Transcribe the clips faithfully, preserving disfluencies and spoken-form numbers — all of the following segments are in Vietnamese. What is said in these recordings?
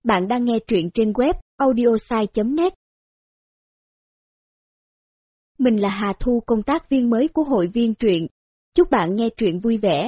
Bạn đang nghe truyện trên web audiosai chấm net. Mình là Hà Thu, công tác viên mới của hội viên truyện. Chúc bạn nghe truyện vui vẻ.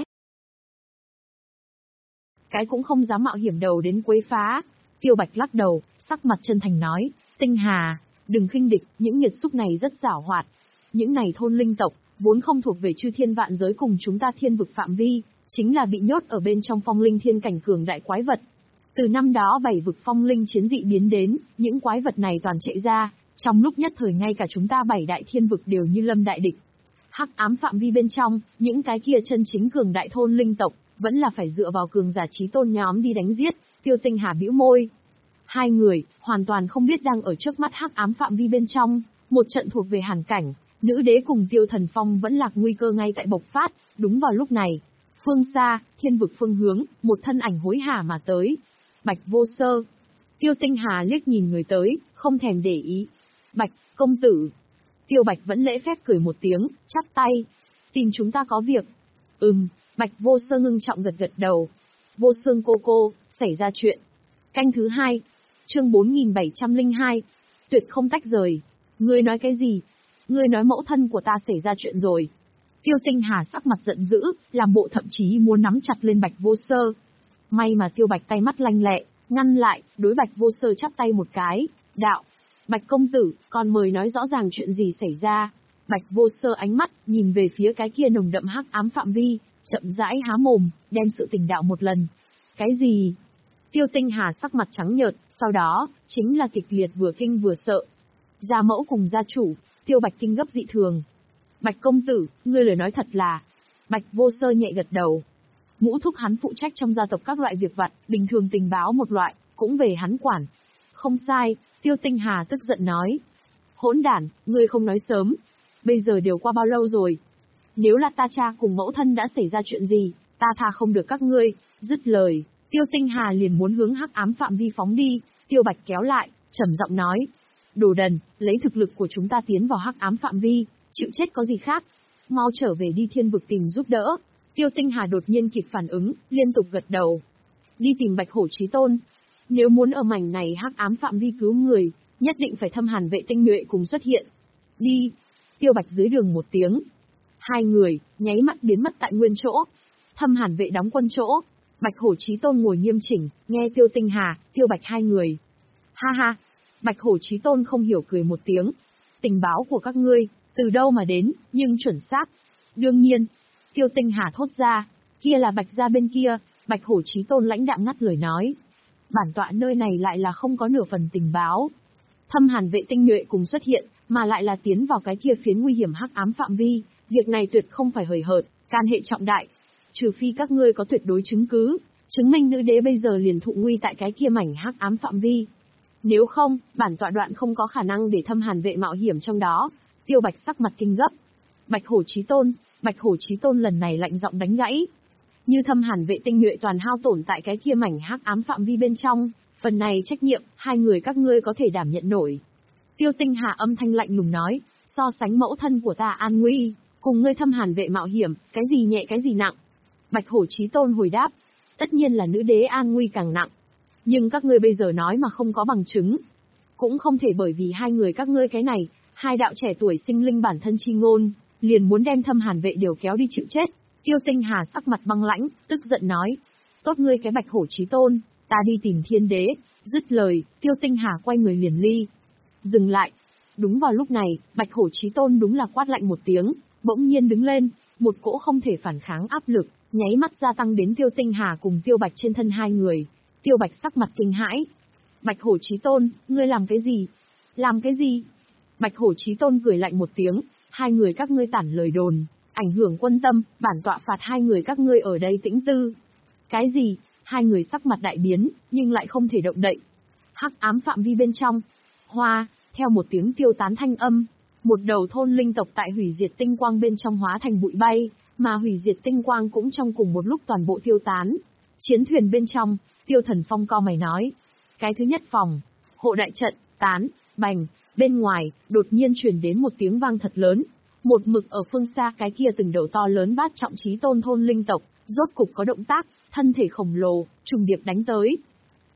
Cái cũng không dám mạo hiểm đầu đến quấy phá. Tiêu Bạch lắc đầu, sắc mặt chân thành nói, Tinh Hà, đừng khinh địch, những nghiệt xúc này rất giảo hoạt. Những này thôn linh tộc, vốn không thuộc về chư thiên vạn giới cùng chúng ta thiên vực phạm vi, chính là bị nhốt ở bên trong phong linh thiên cảnh cường đại quái vật. Từ năm đó bảy vực phong linh chiến dị biến đến, những quái vật này toàn chạy ra, trong lúc nhất thời ngay cả chúng ta bảy đại thiên vực đều như lâm đại địch. Hắc ám phạm vi bên trong, những cái kia chân chính cường đại thôn linh tộc, vẫn là phải dựa vào cường giả chí tôn nhóm đi đánh giết. Tiêu Tinh Hà bĩu môi. Hai người, hoàn toàn không biết đang ở trước mắt hắc ám phạm vi bên trong, một trận thuộc về hàn cảnh, nữ đế cùng Tiêu Thần Phong vẫn lạc nguy cơ ngay tại bộc phát. Đúng vào lúc này, phương xa, thiên vực phương hướng, một thân ảnh hối hả mà tới. Bạch Vô Sơ. Tiêu Tinh Hà liếc nhìn người tới, không thèm để ý. Bạch, công tử. Tiêu Bạch vẫn lễ phép cười một tiếng, chắp tay. Tìm chúng ta có việc. Ừm, Bạch Vô Sơ ngưng trọng gật gật đầu. Vô Sương cô cô, xảy ra chuyện. Canh thứ hai. Chương bốn nghìn bảy trăm lẻ hai. Tuyệt không tách rời. Ngươi nói cái gì? Ngươi nói mẫu thân của ta xảy ra chuyện rồi. Tiêu Tinh Hà sắc mặt giận dữ, làm bộ thậm chí muốn nắm chặt lên Bạch Vô Sơ. May mà Tiêu Bạch tay mắt lanh lẹ, ngăn lại, đối Bạch Vô Sơ chắp tay một cái, đạo. Bạch công tử, còn mời nói rõ ràng chuyện gì xảy ra. Bạch Vô Sơ ánh mắt, nhìn về phía cái kia nồng đậm hắc ám phạm vi, chậm rãi há mồm, đem sự tình đạo một lần. Cái gì? Tiêu Tinh Hà sắc mặt trắng nhợt, sau đó, chính là kịch liệt vừa kinh vừa sợ. Gia mẫu cùng gia chủ, Tiêu Bạch kinh gấp dị thường. Bạch công tử, ngươi lời nói thật là. Bạch Vô Sơ nhẹ gật đầu. Ngũ thúc hắn phụ trách trong gia tộc các loại việc vặt, bình thường tình báo một loại, cũng về hắn quản. Không sai, Tiêu Tinh Hà tức giận nói. Hỗn đản, ngươi không nói sớm. Bây giờ đều qua bao lâu rồi? Nếu là ta cha cùng mẫu thân đã xảy ra chuyện gì, ta tha không được các ngươi. Dứt lời, Tiêu Tinh Hà liền muốn hướng hắc ám phạm vi phóng đi. Tiêu Bạch kéo lại, trầm giọng nói. Đồ đần, lấy thực lực của chúng ta tiến vào hắc ám phạm vi, chịu chết có gì khác. Mau trở về đi thiên vực tìm giúp đỡ. Tiêu Tinh Hà đột nhiên kịp phản ứng, liên tục gật đầu. Đi tìm Bạch Hổ Chí Tôn. Nếu muốn ở mảnh này hắc ám phạm vi cứu người, nhất định phải thâm hàn vệ tinh nhuệ cùng xuất hiện. Đi. Tiêu Bạch dưới đường một tiếng. Hai người, nháy mắt biến mất tại nguyên chỗ. Thâm hàn vệ đóng quân chỗ. Bạch Hổ Chí Tôn ngồi nghiêm chỉnh, nghe Tiêu Tinh Hà, Tiêu Bạch hai người. Ha ha. Bạch Hổ Chí Tôn không hiểu cười một tiếng. Tình báo của các ngươi, từ đâu mà đến, nhưng chuẩn xác. Đương nhiên. Tiêu Tinh Hà thốt ra, kia là Bạch gia bên kia. Bạch Hổ Chí Tôn lãnh đạm ngắt lời nói. Bản tọa nơi này lại là không có nửa phần tình báo. Thâm hàn vệ tinh nhuệ cùng xuất hiện, mà lại là tiến vào cái kia phiến nguy hiểm hắc ám phạm vi, việc này tuyệt không phải hời hợt, can hệ trọng đại. Trừ phi các ngươi có tuyệt đối chứng cứ, chứng minh nữ đế bây giờ liền thụ nguy tại cái kia mảnh hắc ám phạm vi. Nếu không, bản tọa đoạn không có khả năng để thâm hàn vệ mạo hiểm trong đó. Tiêu Bạch sắc mặt kinh gấp. Bạch Hổ Chí Tôn, Bạch Hổ Chí Tôn lần này lạnh giọng đánh gãy. Như thâm hàn vệ tinh nhuệ toàn hao tổn tại cái kia mảnh hắc ám phạm vi bên trong, phần này trách nhiệm, hai người các ngươi có thể đảm nhận nổi. Tiêu Tinh Hà âm thanh lạnh lùng nói, so sánh mẫu thân của ta an nguy, cùng ngươi thâm hàn vệ mạo hiểm, cái gì nhẹ cái gì nặng. Bạch Hổ Chí Tôn hồi đáp, tất nhiên là nữ đế an nguy càng nặng. Nhưng các ngươi bây giờ nói mà không có bằng chứng. Cũng không thể bởi vì hai người các ngươi cái này, hai đạo trẻ tuổi sinh linh bản thân chi ngôn, liền muốn đem thâm hàn vệ đều kéo đi chịu chết. Tiêu Tinh Hà sắc mặt băng lãnh, tức giận nói. Tốt ngươi cái Bạch Hổ Chí Tôn, ta đi tìm thiên đế. Dứt lời, Tiêu Tinh Hà quay người liền ly. Dừng lại. Đúng vào lúc này, Bạch Hổ Chí Tôn đúng là quát lạnh một tiếng, bỗng nhiên đứng lên, một cỗ không thể phản kháng áp lực, nháy mắt gia tăng đến Tiêu Tinh Hà cùng Tiêu Bạch trên thân hai người. Tiêu Bạch sắc mặt kinh hãi. Bạch Hổ Chí Tôn, ngươi làm cái gì? Làm cái gì? Bạch Hổ Chí Tôn cười lạnh một tiếng, hai người các ngươi tản lời đồn, ảnh hưởng quân tâm, bản tọa phạt hai người các ngươi ở đây tĩnh tư. Cái gì? Hai người sắc mặt đại biến, nhưng lại không thể động đậy. Hắc ám phạm vi bên trong. Hoa, theo một tiếng tiêu tán thanh âm, một đầu thôn linh tộc tại hủy diệt tinh quang bên trong hóa thành bụi bay, mà hủy diệt tinh quang cũng trong cùng một lúc toàn bộ tiêu tán. Chiến thuyền bên trong, Tiêu Thần Phong co mày nói. Cái thứ nhất phòng, hộ đại trận, tán, bành, bên ngoài, đột nhiên truyền đến một tiếng vang thật lớn. Một mực ở phương xa cái kia từng đầu to lớn bát trọng chí tôn thôn linh tộc, rốt cục có động tác, thân thể khổng lồ, trùng điệp đánh tới.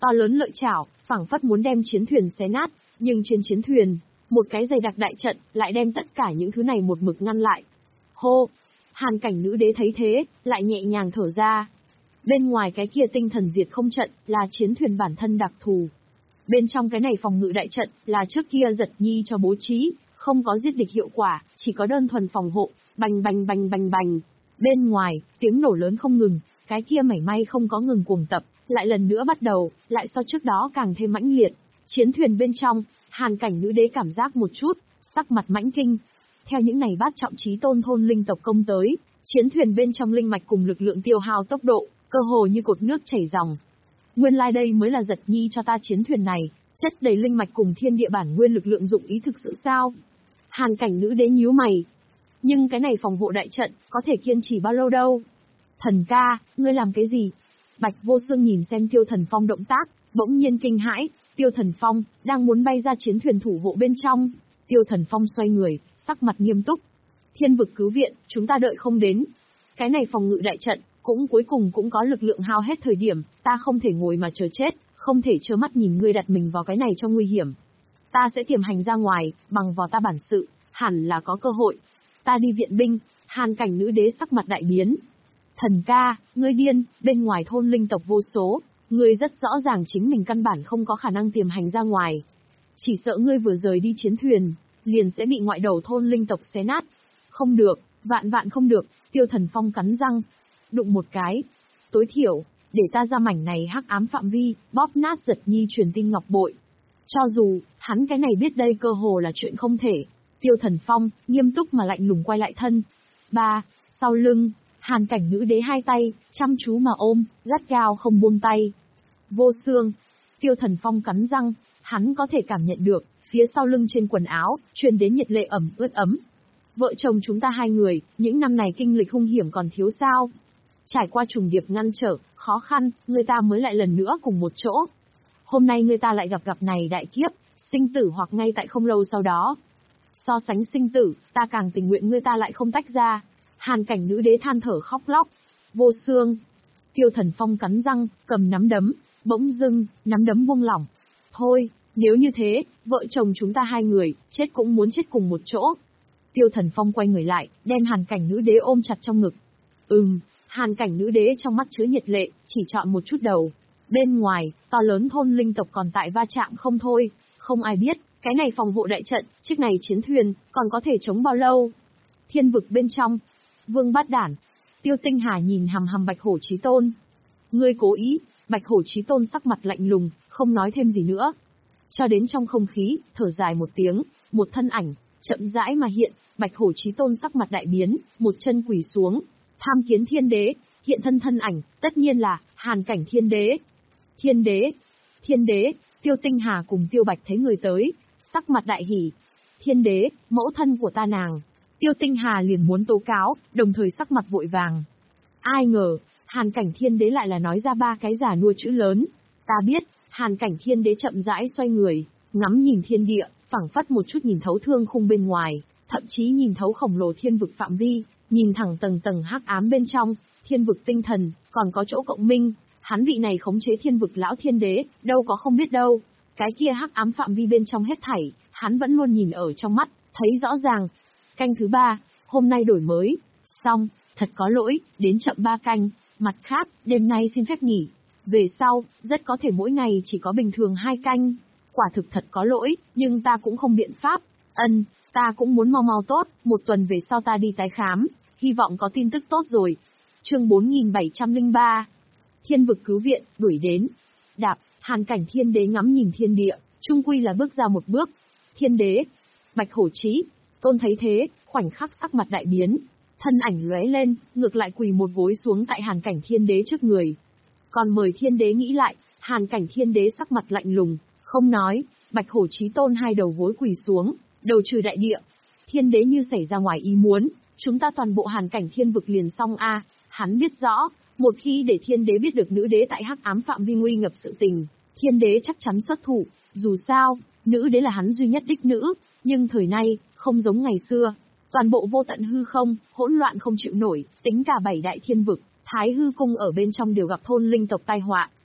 To lớn lợi chảo, phảng phất muốn đem chiến thuyền xé nát, nhưng trên chiến thuyền, một cái dày đặc đại trận lại đem tất cả những thứ này một mực ngăn lại. Hô! Hàn cảnh nữ đế thấy thế, lại nhẹ nhàng thở ra. Bên ngoài cái kia tinh thần diệt không trận là chiến thuyền bản thân đặc thù. Bên trong cái này phòng ngự đại trận là trước kia Giật Nhi cho bố trí, không có giết địch hiệu quả, chỉ có đơn thuần phòng hộ, bành bành bành bành bành. Bên ngoài, tiếng nổ lớn không ngừng, cái kia mảy may không có ngừng cuồng tập, lại lần nữa bắt đầu, lại so trước đó càng thêm mãnh liệt. Chiến thuyền bên trong, Hàn cảnh nữ đế cảm giác một chút, sắc mặt mãnh kinh. Theo những này bát trọng chí tôn thôn linh tộc công tới, chiến thuyền bên trong linh mạch cùng lực lượng tiêu hao tốc độ, cơ hồ như cột nước chảy dòng. Nguyên lai like đây mới là Giật Nhi cho ta chiến thuyền này, chất đầy linh mạch cùng thiên địa bản nguyên lực lượng dụng ý thực sự sao? Hàn cảnh nữ đế nhíu mày. Nhưng cái này phòng hộ đại trận, có thể kiên trì bao lâu đâu? Thần ca, ngươi làm cái gì? Bạch Vô Xương nhìn xem Tiêu Thần Phong động tác, bỗng nhiên kinh hãi. Tiêu Thần Phong, đang muốn bay ra chiến thuyền thủ hộ bên trong. Tiêu Thần Phong xoay người, sắc mặt nghiêm túc. Thiên vực cứu viện, chúng ta đợi không đến. Cái này phòng ngự đại trận, cũng cuối cùng cũng có lực lượng hao hết thời điểm, ta không thể ngồi mà chờ chết, không thể trơ mắt nhìn ngươi đặt mình vào cái này cho nguy hiểm. Ta sẽ tiềm hành ra ngoài, bằng vào ta bản sự, hẳn là có cơ hội. Ta đi viện binh. Hàn cảnh nữ đế sắc mặt đại biến. Thần ca, ngươi điên, bên ngoài thôn linh tộc vô số, ngươi rất rõ ràng chính mình căn bản không có khả năng tiềm hành ra ngoài. Chỉ sợ ngươi vừa rời đi chiến thuyền, liền sẽ bị ngoại đầu thôn linh tộc xé nát. Không được, vạn vạn không được. Tiêu Thần Phong cắn răng, đụng một cái. Tối thiểu, để ta ra mảnh này hắc ám phạm vi, bóp nát Giật Nhi truyền tin ngọc bội. Cho dù, hắn cái này biết đây cơ hồ là chuyện không thể. Tiêu Thần Phong, nghiêm túc mà lạnh lùng quay lại thân. Ba, sau lưng, Hàn cảnh nữ đế hai tay, chăm chú mà ôm, gắt gao không buông tay. Vô Xương. Tiêu Thần Phong cắn răng, hắn có thể cảm nhận được, phía sau lưng trên quần áo, truyền đến nhiệt lệ ẩm ướt ấm. Vợ chồng chúng ta hai người, những năm này kinh lịch hung hiểm còn thiếu sao? Trải qua trùng điệp ngăn trở, khó khăn, người ta mới lại lần nữa cùng một chỗ. Hôm nay người ta lại gặp gặp này đại kiếp, sinh tử hoặc ngay tại không lâu sau đó. So sánh sinh tử, ta càng tình nguyện người ta lại không tách ra. Hàn cảnh nữ đế than thở khóc lóc. Vô Xương. Tiêu Thần Phong cắn răng, cầm nắm đấm, bỗng dưng, nắm đấm buông lỏng. Thôi, nếu như thế, vợ chồng chúng ta hai người, chết cũng muốn chết cùng một chỗ. Tiêu Thần Phong quay người lại, đem Hàn cảnh nữ đế ôm chặt trong ngực. Ừm, Hàn cảnh nữ đế trong mắt chứa nhiệt lệ, chỉ chọn một chút đầu. Bên ngoài, to lớn thôn linh tộc còn tại va chạm không thôi, không ai biết, cái này phòng hộ đại trận, chiếc này chiến thuyền, còn có thể chống bao lâu. Thiên vực bên trong, Vương Bát Đản. Tiêu Tinh Hà nhìn hằm hằm Bạch Hổ Chí Tôn. Ngươi cố ý. Bạch Hổ Chí Tôn sắc mặt lạnh lùng, không nói thêm gì nữa. Cho đến trong không khí, thở dài một tiếng, một thân ảnh, chậm rãi mà hiện, Bạch Hổ Chí Tôn sắc mặt đại biến, một chân quỳ xuống. Tham kiến thiên đế, hiện thân thân ảnh, tất nhiên là Hàn cảnh thiên đế. Thiên đế, thiên đế, Tiêu Tinh Hà cùng Tiêu Bạch thấy người tới, sắc mặt đại hỉ. Thiên đế, mẫu thân của ta nàng. Tiêu Tinh Hà liền muốn tố cáo, đồng thời sắc mặt vội vàng. Ai ngờ, Hàn cảnh thiên đế lại là nói ra ba cái giả nua chữ lớn. Ta biết, Hàn cảnh thiên đế chậm rãi xoay người, ngắm nhìn thiên địa, phảng phất một chút nhìn thấu thương khung bên ngoài, thậm chí nhìn thấu khổng lồ thiên vực phạm vi, nhìn thẳng tầng tầng hắc ám bên trong, thiên vực tinh thần, còn có chỗ cộng minh. Hắn vị này khống chế thiên vực lão thiên đế, đâu có không biết đâu. Cái kia hắc ám phạm vi bên trong hết thảy, hắn vẫn luôn nhìn ở trong mắt, thấy rõ ràng. Canh thứ ba, hôm nay đổi mới. Xong, thật có lỗi, đến chậm ba canh. Mặt khác, đêm nay xin phép nghỉ. Về sau, rất có thể mỗi ngày chỉ có bình thường hai canh. Quả thực thật có lỗi, nhưng ta cũng không biện pháp. Ân, ta cũng muốn mau mau tốt, một tuần về sau ta đi tái khám. Hy vọng có tin tức tốt rồi. Chương bốn nghìn bảy trăm lẻ ba. Thiên vực cứu viện, đuổi đến. Đạp, Hàn cảnh thiên đế ngắm nhìn thiên địa, trung quy là bước ra một bước. Thiên đế, Bạch Hổ Chí Tôn thấy thế, khoảnh khắc sắc mặt đại biến, thân ảnh lóe lên, ngược lại quỳ một gối xuống tại Hàn cảnh thiên đế trước người. Còn mời thiên đế nghĩ lại, Hàn cảnh thiên đế sắc mặt lạnh lùng, không nói. Bạch Hổ Chí Tôn hai đầu gối quỳ xuống, đầu trừ đại địa. Thiên đế như xảy ra ngoài ý muốn, chúng ta toàn bộ Hàn cảnh thiên vực liền xong a. Hắn biết rõ, một khi để thiên đế biết được nữ đế tại hắc ám phạm vi nguy ngập sự tình, thiên đế chắc chắn xuất thủ. Dù sao, nữ đế là hắn duy nhất đích nữ, nhưng thời nay, không giống ngày xưa. Toàn bộ vô tận hư không, hỗn loạn không chịu nổi, tính cả bảy đại thiên vực, Thái hư cung ở bên trong đều gặp thôn linh tộc tai họa,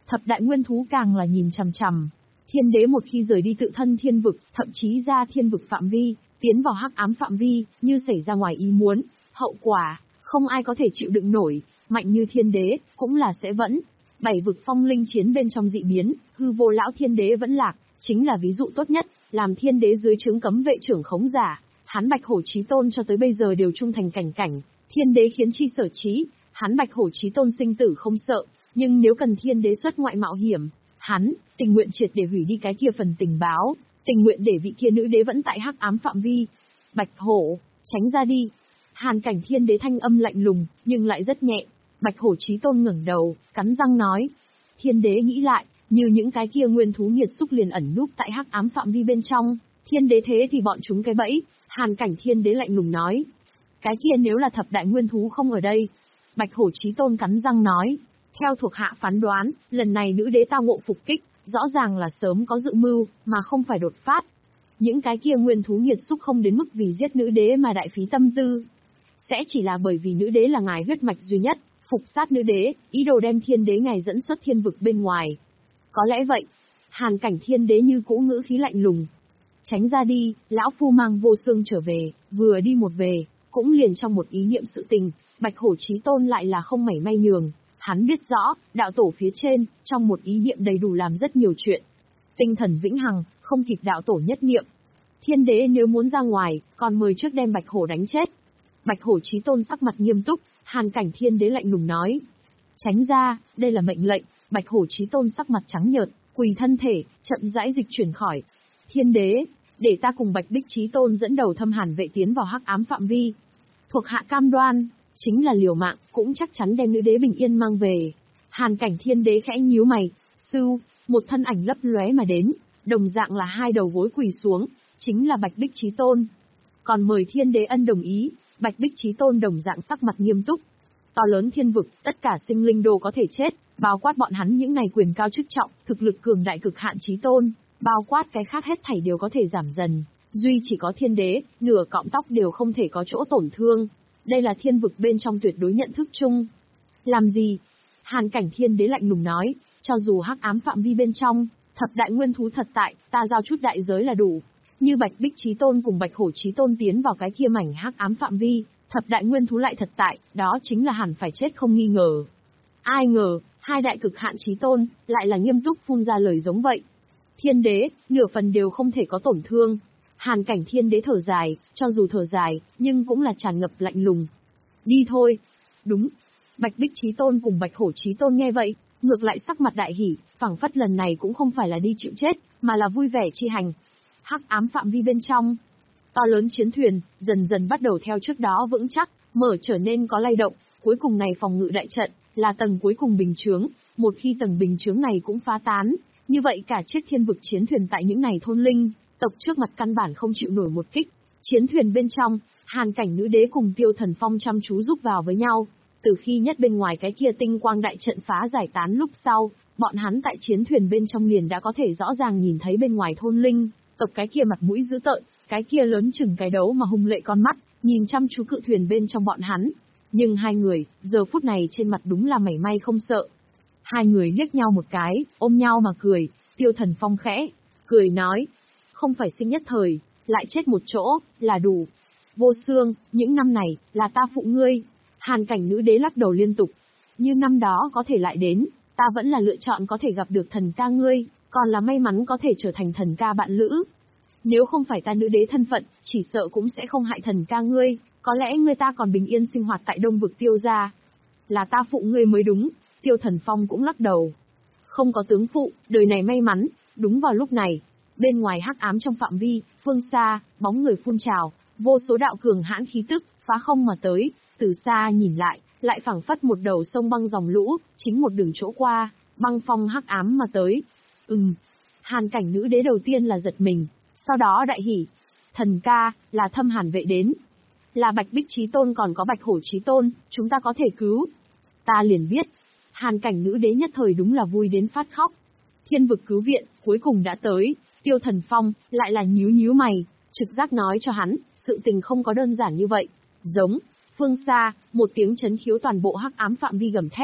Thập đại nguyên thú càng là nhìn chằm chằm. Thiên đế một khi rời đi tự thân thiên vực, thậm chí ra thiên vực phạm vi, tiến vào hắc ám phạm vi, như xảy ra ngoài ý muốn, hậu quả, không ai có thể chịu đựng nổi, mạnh như thiên đế, cũng là sẽ vẫn. Bảy vực phong linh chiến bên trong dị biến, hư vô lão thiên đế vẫn lạc, chính là ví dụ tốt nhất, làm thiên đế dưới trướng cấm vệ trưởng khống giả, hắn Bạch Hổ Chí Tôn cho tới bây giờ đều trung thành cảnh cảnh, thiên đế khiến chi sở trí, hắn Bạch Hổ Chí Tôn sinh tử không sợ, nhưng nếu cần thiên đế xuất ngoại mạo hiểm, hắn tình nguyện triệt để hủy đi cái kia phần tình báo, tình nguyện để vị kia nữ đế vẫn tại hắc ám phạm vi. Bạch Hổ, tránh ra đi. Hàn Cảnh thiên đế thanh âm lạnh lùng, nhưng lại rất nhẹ. Bạch Hổ Chí Tôn ngẩng đầu, cắn răng nói. Thiên đế nghĩ lại, như những cái kia nguyên thú nghiệt xúc liền ẩn núp tại hắc ám phạm vi bên trong, thiên đế thế thì bọn chúng cái bẫy. Hàn Cảnh thiên đế lạnh lùng nói. Cái kia nếu là thập đại nguyên thú không ở đây. Bạch Hổ Chí Tôn cắn răng nói. Theo thuộc hạ phán đoán, lần này nữ đế tao ngộ phục kích, rõ ràng là sớm có dự mưu, mà không phải đột phát. Những cái kia nguyên thú nghiệt xúc không đến mức vì giết nữ đế mà đại phí tâm tư. Sẽ chỉ là bởi vì nữ đế là ngài huyết mạch duy nhất, phục sát nữ đế, ý đồ đem thiên đế ngài dẫn xuất thiên vực bên ngoài. Có lẽ vậy. Hàn Cảnh thiên đế như cũ ngữ khí lạnh lùng. Tránh ra đi, lão phu mang Vô Xương trở về, vừa đi một về, cũng liền trong một ý niệm sự tình, Bạch Hổ Chí Tôn lại là không mảy may nhường. Hắn biết rõ, đạo tổ phía trên, trong một ý niệm đầy đủ làm rất nhiều chuyện. Tinh thần vĩnh hằng, không kịp đạo tổ nhất niệm. Thiên đế nếu muốn ra ngoài, còn mời trước đem Bạch Hổ đánh chết. Bạch Hổ Chí Tôn sắc mặt nghiêm túc, Hàn Cảnh thiên đế lạnh lùng nói. Tránh ra, đây là mệnh lệnh. Bạch Hổ Chí Tôn sắc mặt trắng nhợt, quỳ thân thể, chậm rãi dịch chuyển khỏi. Thiên đế, để ta cùng Bạch Bích Chí Tôn dẫn đầu thâm hàn vệ tiến vào hắc ám phạm vi. Thuộc hạ cam đoan. Chính là liều mạng, cũng chắc chắn đem nữ đế bình yên mang về. Hàn Cảnh thiên đế khẽ nhíu mày, sưu, một thân ảnh lấp lóe mà đến, đồng dạng là hai đầu gối quỳ xuống, chính là Bạch Bích Chí Tôn. Còn mời thiên đế ân đồng ý, Bạch Bích Chí Tôn đồng dạng sắc mặt nghiêm túc. To lớn thiên vực, tất cả sinh linh đồ có thể chết, bao quát bọn hắn những ngày quyền cao chức trọng, thực lực cường đại cực hạn Chí Tôn, bao quát cái khác hết thảy đều có thể giảm dần, duy chỉ có thiên đế, nửa cọng tóc đều không thể có chỗ tổn thương. Đây là thiên vực bên trong tuyệt đối nhận thức chung. Làm gì? Hàn Cảnh thiên đế lạnh lùng nói, cho dù hắc ám phạm vi bên trong, thập đại nguyên thú thật tại, ta giao chút đại giới là đủ. Như Bạch Bích Chí Tôn cùng Bạch Hổ Chí Tôn tiến vào cái kia mảnh hắc ám phạm vi, thập đại nguyên thú lại thật tại, đó chính là hẳn phải chết không nghi ngờ. Ai ngờ, hai đại cực hạn Chí Tôn, lại là nghiêm túc phun ra lời giống vậy. Thiên đế, nửa phần đều không thể có tổn thương. Hàn Cảnh thiên đế thở dài, cho dù thở dài, nhưng cũng là tràn ngập lạnh lùng. Đi thôi. Đúng. Bạch Bích Chí Tôn cùng Bạch Hổ Chí Tôn nghe vậy, ngược lại sắc mặt đại hỉ, phảng phất lần này cũng không phải là đi chịu chết, mà là vui vẻ chi hành. Hắc ám phạm vi bên trong, to lớn chiến thuyền, dần dần bắt đầu theo trước đó vững chắc, mở trở nên có lay động, cuối cùng này phòng ngự đại trận, là tầng cuối cùng bình chướng, một khi tầng bình chướng này cũng phá tán, như vậy cả chiếc thiên vực chiến thuyền tại những này thôn linh tộc trước mặt căn bản không chịu nổi một kích. Chiến thuyền bên trong, Hàn Cảnh nữ đế cùng Tiêu Thần Phong chăm chú giúp vào với nhau. Từ khi nhất bên ngoài cái kia tinh quang đại trận phá giải tán lúc sau, bọn hắn tại chiến thuyền bên trong liền đã có thể rõ ràng nhìn thấy bên ngoài thôn linh tộc cái kia mặt mũi dữ tợn, cái kia lớn chừng cái đấu mà hung lệ con mắt, nhìn chăm chú cự thuyền bên trong bọn hắn. Nhưng hai người, giờ phút này trên mặt đúng là mảy may không sợ. Hai người liếc nhau một cái, ôm nhau mà cười. Tiêu Thần Phong khẽ cười nói, không phải sinh nhất thời, lại chết một chỗ, là đủ. Vô Xương, những năm này, là ta phụ ngươi. Hàn Cảnh nữ đế lắc đầu liên tục. Như năm đó có thể lại đến, ta vẫn là lựa chọn có thể gặp được thần ca ngươi, còn là may mắn có thể trở thành thần ca bạn lữ. Nếu không phải ta nữ đế thân phận, chỉ sợ cũng sẽ không hại thần ca ngươi, có lẽ ngươi ta còn bình yên sinh hoạt tại Đông vực Tiêu gia. Là ta phụ ngươi mới đúng, Tiêu Thần Phong cũng lắc đầu. Không có tướng phụ, đời này may mắn. Đúng vào lúc này, bên ngoài hắc ám trong phạm vi, phương xa, bóng người phun trào, vô số đạo cường hãn khí tức, phá không mà tới, từ xa nhìn lại, lại phảng phất một đầu sông băng dòng lũ, chính một đường chỗ qua, băng phong hắc ám mà tới. Ừm, Hàn Cảnh nữ đế đầu tiên là giật mình, sau đó đại hỉ. Thần ca, là thâm hàn vệ đến. Là Bạch Bích Chí Tôn còn có Bạch Hổ Chí Tôn, chúng ta có thể cứu. Ta liền biết. Hàn Cảnh nữ đế nhất thời đúng là vui đến phát khóc. Thiên vực cứu viện, cuối cùng đã tới. Tiêu Thần Phong, lại là nhíu nhíu mày, trực giác nói cho hắn, sự tình không có đơn giản như vậy. Giống, phương xa, một tiếng chấn khiếu toàn bộ hắc ám phạm vi gầm thét.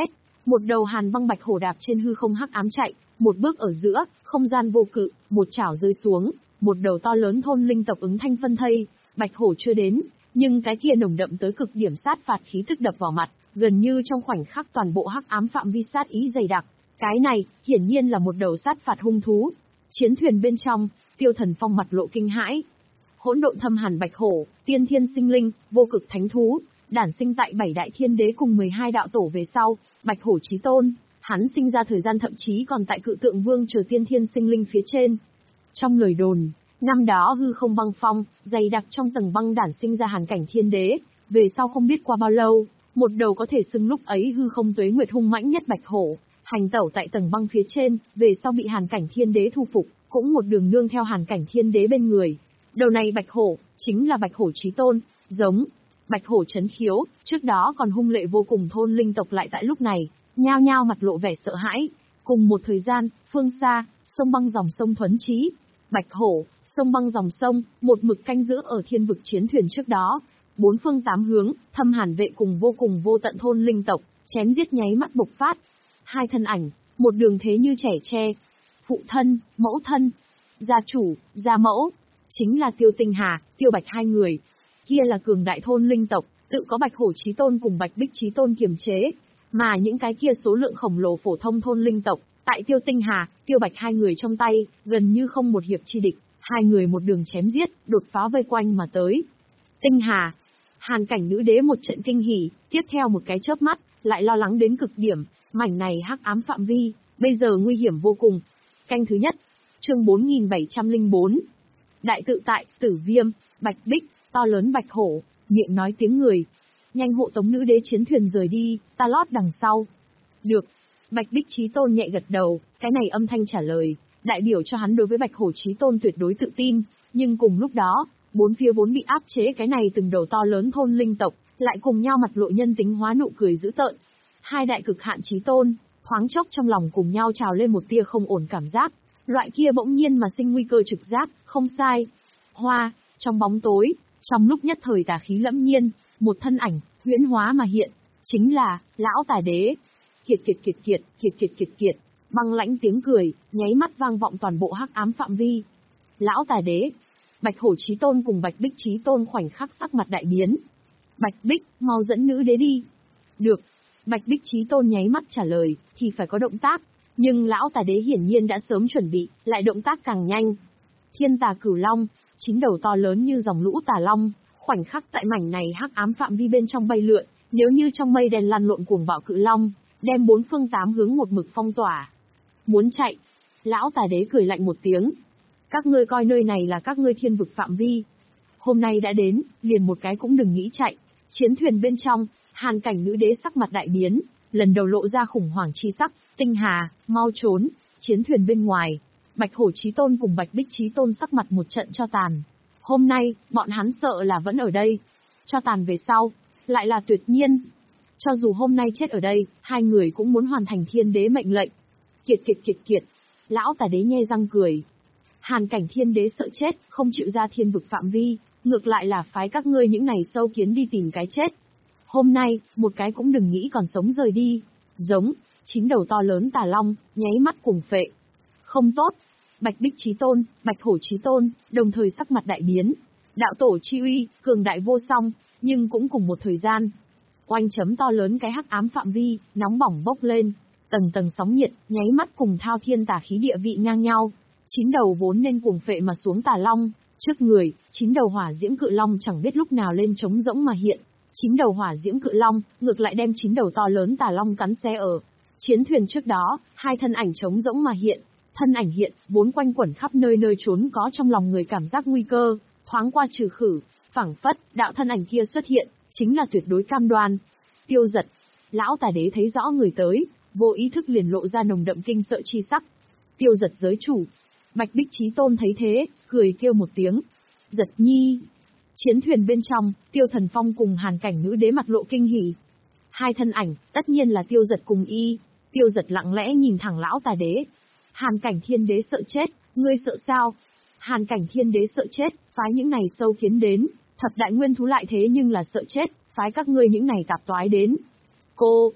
Một đầu hàn băng bạch hổ đạp trên hư không hắc ám chạy, một bước ở giữa, không gian vô cự, một chảo rơi xuống, một đầu to lớn thôn linh tộc ứng thanh phân thây. Bạch hổ chưa đến, nhưng cái kia nồng đậm tới cực điểm sát phạt khí tức đập vào mặt, gần như trong khoảnh khắc toàn bộ hắc ám phạm vi sát ý dày đặc. Cái này, hiển nhiên là một đầu sát phạt hung thú. Chiến thuyền bên trong, Tiêu Thần Phong mặt lộ kinh hãi. Hỗn độn thâm hàn bạch hổ, tiên thiên sinh linh, vô cực thánh thú, đản sinh tại bảy đại thiên đế cùng mười hai đạo tổ về sau, bạch hổ chí tôn, hắn sinh ra thời gian thậm chí còn tại Cự Tượng Vương chờ tiên thiên sinh linh phía trên. Trong lời đồn, năm đó hư không băng phong, dày đặc trong tầng băng đản sinh ra hàn cảnh thiên đế, về sau không biết qua bao lâu, một đầu có thể xưng lúc ấy hư không tuế nguyệt hung mãnh nhất bạch hổ, hành tẩu tại tầng băng phía trên, về sau bị hàn cảnh thiên đế thu phục, cũng một đường nương theo hàn cảnh thiên đế bên người. Đầu này bạch hổ, chính là bạch hổ chí tôn, giống bạch hổ chấn khiếu, trước đó còn hung lệ vô cùng thôn linh tộc lại tại lúc này, nhao nhao mặt lộ vẻ sợ hãi. Cùng một thời gian, phương xa, sông băng dòng sông Thuấn Chí, bạch hổ, sông băng dòng sông, một mực canh giữ ở thiên vực chiến thuyền trước đó. Bốn phương tám hướng, thâm hàn vệ cùng vô cùng vô tận thôn linh tộc, chém giết nháy mắt bộc phát. Hai thân ảnh, một đường thế như trẻ tre. Phụ thân, mẫu thân, gia chủ, gia mẫu, chính là Tiêu Tinh Hà, Tiêu Bạch hai người. Kia là cường đại thôn linh tộc, tự có Bạch Hổ Chí Tôn cùng Bạch Bích Chí Tôn kiềm chế. Mà những cái kia số lượng khổng lồ phổ thông thôn linh tộc, tại Tiêu Tinh Hà, Tiêu Bạch hai người trong tay, gần như không một hiệp chi địch, hai người một đường chém giết, đột phá vây quanh mà tới. Tinh Hà, hàn cảnh nữ đế một trận kinh hỉ, tiếp theo một cái chớp mắt, lại lo lắng đến cực điểm, mảnh này hắc ám phạm vi, bây giờ nguy hiểm vô cùng. Canh thứ nhất, chương bốn nghìn bảy trăm lẻ bốn. Đại tự tại, Tử Viêm, Bạch Bích, to lớn bạch hổ, miệng nói tiếng người. Nhanh hộ tống nữ đế chiến thuyền rời đi, ta lót đằng sau. Được. Bạch Bích Chí Tôn nhẹ gật đầu, cái này âm thanh trả lời, đại biểu cho hắn đối với Bạch Hổ Chí Tôn tuyệt đối tự tin, nhưng cùng lúc đó, bốn phía vốn bị áp chế cái này từng đầu to lớn thôn linh tộc, lại cùng nhau mặt lộ nhân tính hóa nụ cười dữ tợn. Hai đại cực hạn chí tôn, thoáng chốc trong lòng cùng nhau trào lên một tia không ổn cảm giác, loại kia bỗng nhiên mà sinh nguy cơ trực giác, không sai. Hoa, trong bóng tối, trong lúc nhất thời tà khí lẫm nhiên, một thân ảnh, huyễn hóa mà hiện, chính là, lão tà đế. Kiệt kiệt kiệt kiệt, kiệt kiệt kiệt kiệt, băng lãnh tiếng cười, nháy mắt vang vọng toàn bộ hắc ám phạm vi. Lão tà đế, Bạch Hổ Chí Tôn cùng Bạch Bích Chí Tôn khoảnh khắc sắc mặt đại biến. Bạch Bích, mau dẫn nữ đế đi. Được. Bạch Bích Chí Tôn nháy mắt trả lời, thì phải có động tác, nhưng lão tà đế hiển nhiên đã sớm chuẩn bị, lại động tác càng nhanh. Thiên tà cửu long, chín đầu to lớn như dòng lũ tà long, khoảnh khắc tại mảnh này hắc ám phạm vi bên trong bay lượn, nếu như trong mây đen lăn lộn cuồng bạo cự long, đem bốn phương tám hướng một mực phong tỏa. Muốn chạy? Lão tà đế cười lạnh một tiếng. Các ngươi coi nơi này là các ngươi thiên vực phạm vi. Hôm nay đã đến, liền một cái cũng đừng nghĩ chạy. Chiến thuyền bên trong, hàn cảnh nữ đế sắc mặt đại biến, lần đầu lộ ra khủng hoảng chi sắc. Tinh Hà, mau trốn. Chiến thuyền bên ngoài, Bạch Hổ Chí Tôn cùng Bạch Bích Chí Tôn sắc mặt một trận cho tàn. Hôm nay, bọn hắn sợ là vẫn ở đây. Cho tàn về sau, lại là tuyệt nhiên. Cho dù hôm nay chết ở đây, hai người cũng muốn hoàn thành thiên đế mệnh lệnh. Kiệt kiệt kiệt kiệt. Lão tà đế nhe răng cười. Hàn cảnh thiên đế sợ chết, không chịu ra thiên vực phạm vi, ngược lại là phái các ngươi những này sâu kiến đi tìm cái chết. Hôm nay, một cái cũng đừng nghĩ còn sống rời đi. Giống, chín đầu to lớn tà long, nháy mắt cùng phệ. Không tốt. Bạch Bích Chí Tôn, Bạch Hổ Chí Tôn, đồng thời sắc mặt đại biến. Đạo tổ chi uy, cường đại vô song, nhưng cũng cùng một thời gian. Oanh chấm to lớn cái hắc ám phạm vi, nóng bỏng bốc lên. Tầng tầng sóng nhiệt, nháy mắt cùng thao thiên tà khí địa vị ngang nhau. Chín đầu vốn nên cuồng phệ mà xuống tà long, trước người, chín đầu hỏa diễm cự long chẳng biết lúc nào lên trống rỗng mà hiện. Chín đầu hỏa diễm cự long, ngược lại đem chín đầu to lớn tà long cắn xé ở. Chiến thuyền trước đó, hai thân ảnh trống rỗng mà hiện. Thân ảnh hiện, vốn quanh quẩn khắp nơi nơi trốn có trong lòng người cảm giác nguy cơ, thoáng qua trừ khử, phảng phất, đạo thân ảnh kia xuất hiện, chính là tuyệt đối cam đoan. Tiêu Giật, lão tà đế thấy rõ người tới, vô ý thức liền lộ ra nồng đậm kinh sợ chi sắc. Tiêu Giật giới chủ. Bạch Bích Chí Tôn thấy thế, cười kêu một tiếng. Giật nhi. Chiến thuyền bên trong, Tiêu Thần Phong cùng hàn cảnh nữ đế mặt lộ kinh hỉ. Hai thân ảnh, tất nhiên là Tiêu Giật cùng y. Tiêu Giật lặng lẽ nhìn thẳng lão tà đế. Hàn cảnh thiên đế sợ chết, ngươi sợ sao? Hàn cảnh thiên đế sợ chết, phái những này sâu kiến đến, thập đại nguyên thú lại thế nhưng là sợ chết, phái các ngươi những này tạp toái đến. Cô,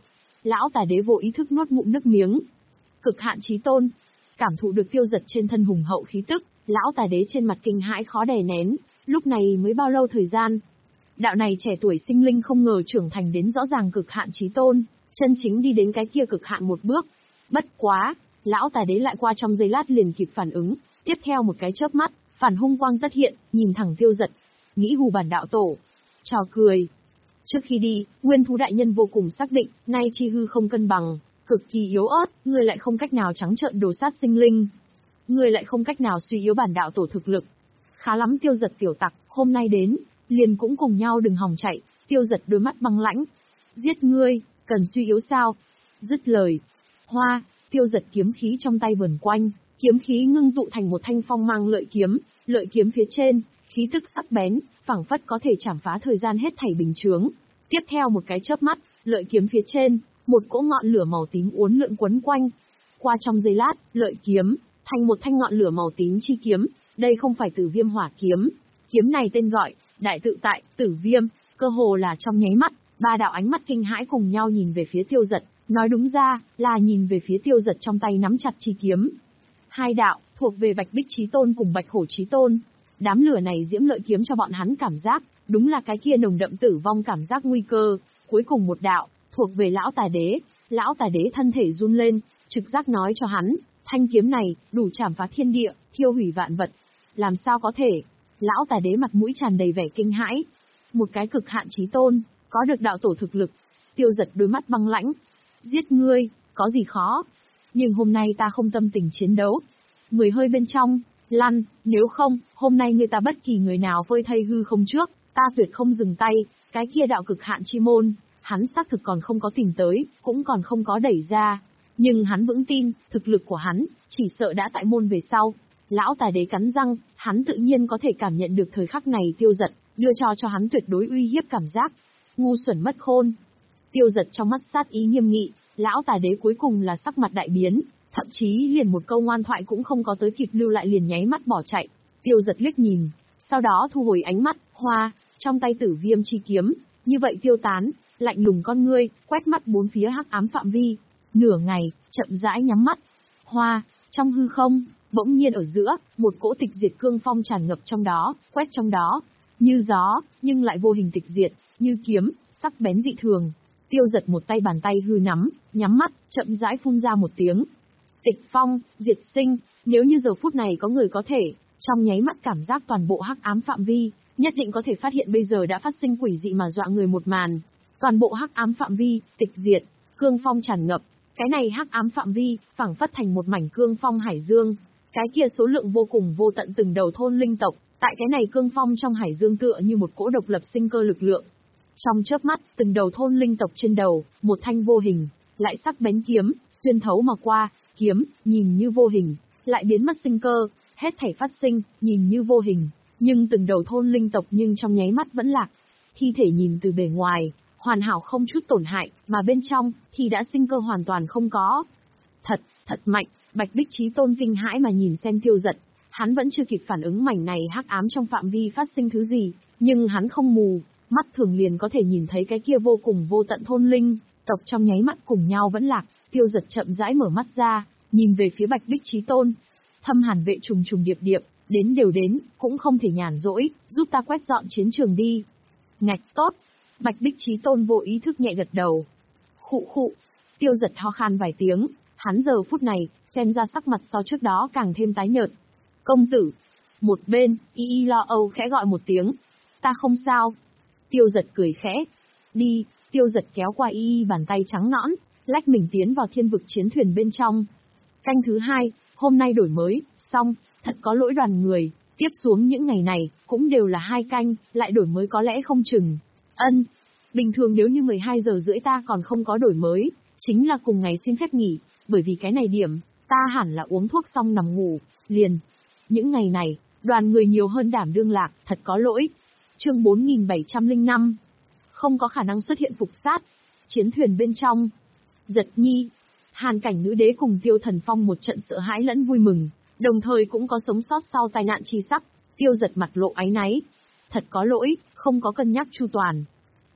lão tài đế vô ý thức nuốt ngụm nước miếng. Cực hạn chí tôn. Cảm thụ được Tiêu Dật trên thân hùng hậu khí tức, lão tài đế trên mặt kinh hãi khó đè nén, lúc này mới bao lâu thời gian. Đạo này trẻ tuổi sinh linh không ngờ trưởng thành đến rõ ràng cực hạn chí tôn, chân chính đi đến cái kia cực hạn một bước. Bất quá, lão tài đế lại qua trong giây lát liền kịp phản ứng, tiếp theo một cái chớp mắt, phản hung quang tất hiện, nhìn thẳng Tiêu Dật, nghĩ hù bản đạo tổ. Trò cười. Trước khi đi, Nguyên Thú đại nhân vô cùng xác định, nay chi hư không cân bằng, cực kỳ yếu ớt, ngươi lại không cách nào trắng trợn đồ sát sinh linh. Ngươi lại không cách nào suy yếu bản đạo tổ thực lực. Khá lắm Tiêu Dật tiểu tặc, hôm nay đến, liền cũng cùng nhau đừng hòng chạy. Tiêu Dật đôi mắt băng lãnh. Giết ngươi, cần suy yếu sao? Dứt lời. Hoa, Tiêu Dật kiếm khí trong tay vần quanh, kiếm khí ngưng tụ thành một thanh phong mang lợi kiếm, lợi kiếm phía trên, khí tức sắc bén, phảng phất có thể chảm phá thời gian hết thảy bình chướng. Tiếp theo một cái chớp mắt, lợi kiếm phía trên, một cỗ ngọn lửa màu tím uốn lượn quấn quanh. Qua trong giây lát, lợi kiếm thành một thanh ngọn lửa màu tím chi kiếm, đây không phải Tử Viêm hỏa kiếm. Kiếm này tên gọi Đại Tự Tại, Tử Viêm, cơ hồ là trong nháy mắt, ba đạo ánh mắt kinh hãi cùng nhau nhìn về phía Tiêu Dật, nói đúng ra là nhìn về phía Tiêu Dật trong tay nắm chặt chi kiếm. Hai đạo thuộc về Bạch Bích Chí Tôn cùng Bạch Hổ Chí Tôn. Đám lửa này diễm lợi kiếm cho bọn hắn cảm giác, đúng là cái kia nồng đậm tử vong cảm giác nguy cơ. Cuối cùng một đạo thuộc về lão tài đế, lão tài đế thân thể run lên, trực giác nói cho hắn, thanh kiếm này đủ chảm phá thiên địa, thiêu hủy vạn vật. Làm sao có thể? Lão tài đế mặt mũi tràn đầy vẻ kinh hãi. Một cái cực hạn chí tôn, có được đạo tổ thực lực. Tiêu Dật đôi mắt băng lãnh. Giết ngươi, có gì khó? Nhưng hôm nay ta không tâm tình chiến đấu. Người hơi bên trong, lăn, nếu không, hôm nay người ta bất kỳ người nào phơi thay hư không trước, ta tuyệt không dừng tay. Cái kia đạo cực hạn chi môn, hắn xác thực còn không có tìm tới, cũng còn không có đẩy ra. Nhưng hắn vững tin, thực lực của hắn, chỉ sợ đã tại môn về sau. Lão tài đế cắn răng, hắn tự nhiên có thể cảm nhận được thời khắc này Tiêu Dật, đưa cho cho hắn tuyệt đối uy hiếp cảm giác. Ngu xuẩn mất khôn. Tiêu Dật trong mắt sát ý nghiêm nghị, lão tài đế cuối cùng là sắc mặt đại biến, thậm chí liền một câu ngoan thoại cũng không có tới kịp lưu lại liền nháy mắt bỏ chạy. Tiêu Dật liếc nhìn, sau đó thu hồi ánh mắt, hoa, trong tay Tử Viêm chi kiếm, như vậy tiêu tán, lạnh lùng con ngươi, quét mắt bốn phía hắc ám phạm vi. Nửa ngày, chậm rãi nhắm mắt. Hoa, trong hư không, bỗng nhiên ở giữa, một cỗ tịch diệt cương phong tràn ngập trong đó, quét trong đó, như gió, nhưng lại vô hình tịch diệt, như kiếm, sắc bén dị thường. Tiêu Dật một tay bàn tay hư nắm, nhắm mắt, chậm rãi phun ra một tiếng. Tịch phong, diệt sinh, nếu như giờ phút này có người có thể, trong nháy mắt cảm giác toàn bộ hắc ám phạm vi, nhất định có thể phát hiện bây giờ đã phát sinh quỷ dị mà dọa người một màn. Toàn bộ hắc ám phạm vi, tịch diệt, cương phong tràn ngập, cái này hắc ám phạm vi, phảng phất thành một mảnh cương phong hải dương. Cái kia số lượng vô cùng vô tận từng đầu thôn linh tộc, tại cái này cương phong trong hải dương tựa như một cỗ độc lập sinh cơ lực lượng. Trong chớp mắt, từng đầu thôn linh tộc trên đầu, một thanh vô hình, lại sắc bén kiếm, xuyên thấu mà qua, kiếm, nhìn như vô hình, lại biến mất sinh cơ, hết thảy phát sinh, nhìn như vô hình, nhưng từng đầu thôn linh tộc nhưng trong nháy mắt vẫn lạc. Thi thể nhìn từ bề ngoài, hoàn hảo không chút tổn hại, mà bên trong, thì đã sinh cơ hoàn toàn không có. Thật, thật mạnh, Bạch Bích Chí Tôn kinh hãi mà nhìn xem Tiêu Dật, hắn vẫn chưa kịp phản ứng mảnh này hắc ám trong phạm vi phát sinh thứ gì, nhưng hắn không mù, mắt thường liền có thể nhìn thấy cái kia vô cùng vô tận thôn linh tộc trong nháy mắt cùng nhau vẫn lạc. Tiêu Dật chậm rãi mở mắt ra, nhìn về phía Bạch Bích Chí Tôn. Thâm Hàn vệ trùng trùng điệp điệp, đến đều đến, cũng không thể nhàn rỗi, giúp ta quét dọn chiến trường đi. Ngạch tốt. Bạch Bích Chí Tôn vô ý thức nhẹ gật đầu. Khụ khụ. Tiêu Dật ho khan vài tiếng, hắn giờ phút này, xem ra sắc mặt so trước đó càng thêm tái nhợt. Công tử. Một bên, Y Y lo âu khẽ gọi một tiếng. Ta không sao. Tiêu Dật cười khẽ. Đi. Tiêu Dật kéo qua Y Y bàn tay trắng nõn, lách mình tiến vào thiên vực chiến thuyền bên trong. Canh thứ hai, hôm nay đổi mới, xong, thật có lỗi đoàn người, tiếp xuống những ngày này, cũng đều là hai canh, lại đổi mới có lẽ không chừng. Ân, bình thường nếu như mười hai giờ rưỡi ta còn không có đổi mới, chính là cùng ngày xin phép nghỉ, bởi vì cái này điểm, ta hẳn là uống thuốc xong nằm ngủ, liền. Những ngày này, đoàn người nhiều hơn đảm đương lạc, thật có lỗi. Chương bốn nghìn bảy trăm lẻ năm. Không có khả năng xuất hiện phục sát. Chiến thuyền bên trong. Giật Nhi, Hàn Cảnh nữ đế cùng Tiêu Thần Phong một trận sợ hãi lẫn vui mừng, đồng thời cũng có sống sót sau tai nạn chi sắc. Tiêu Dật mặt lộ áy náy. Thật có lỗi, không có cân nhắc chu toàn.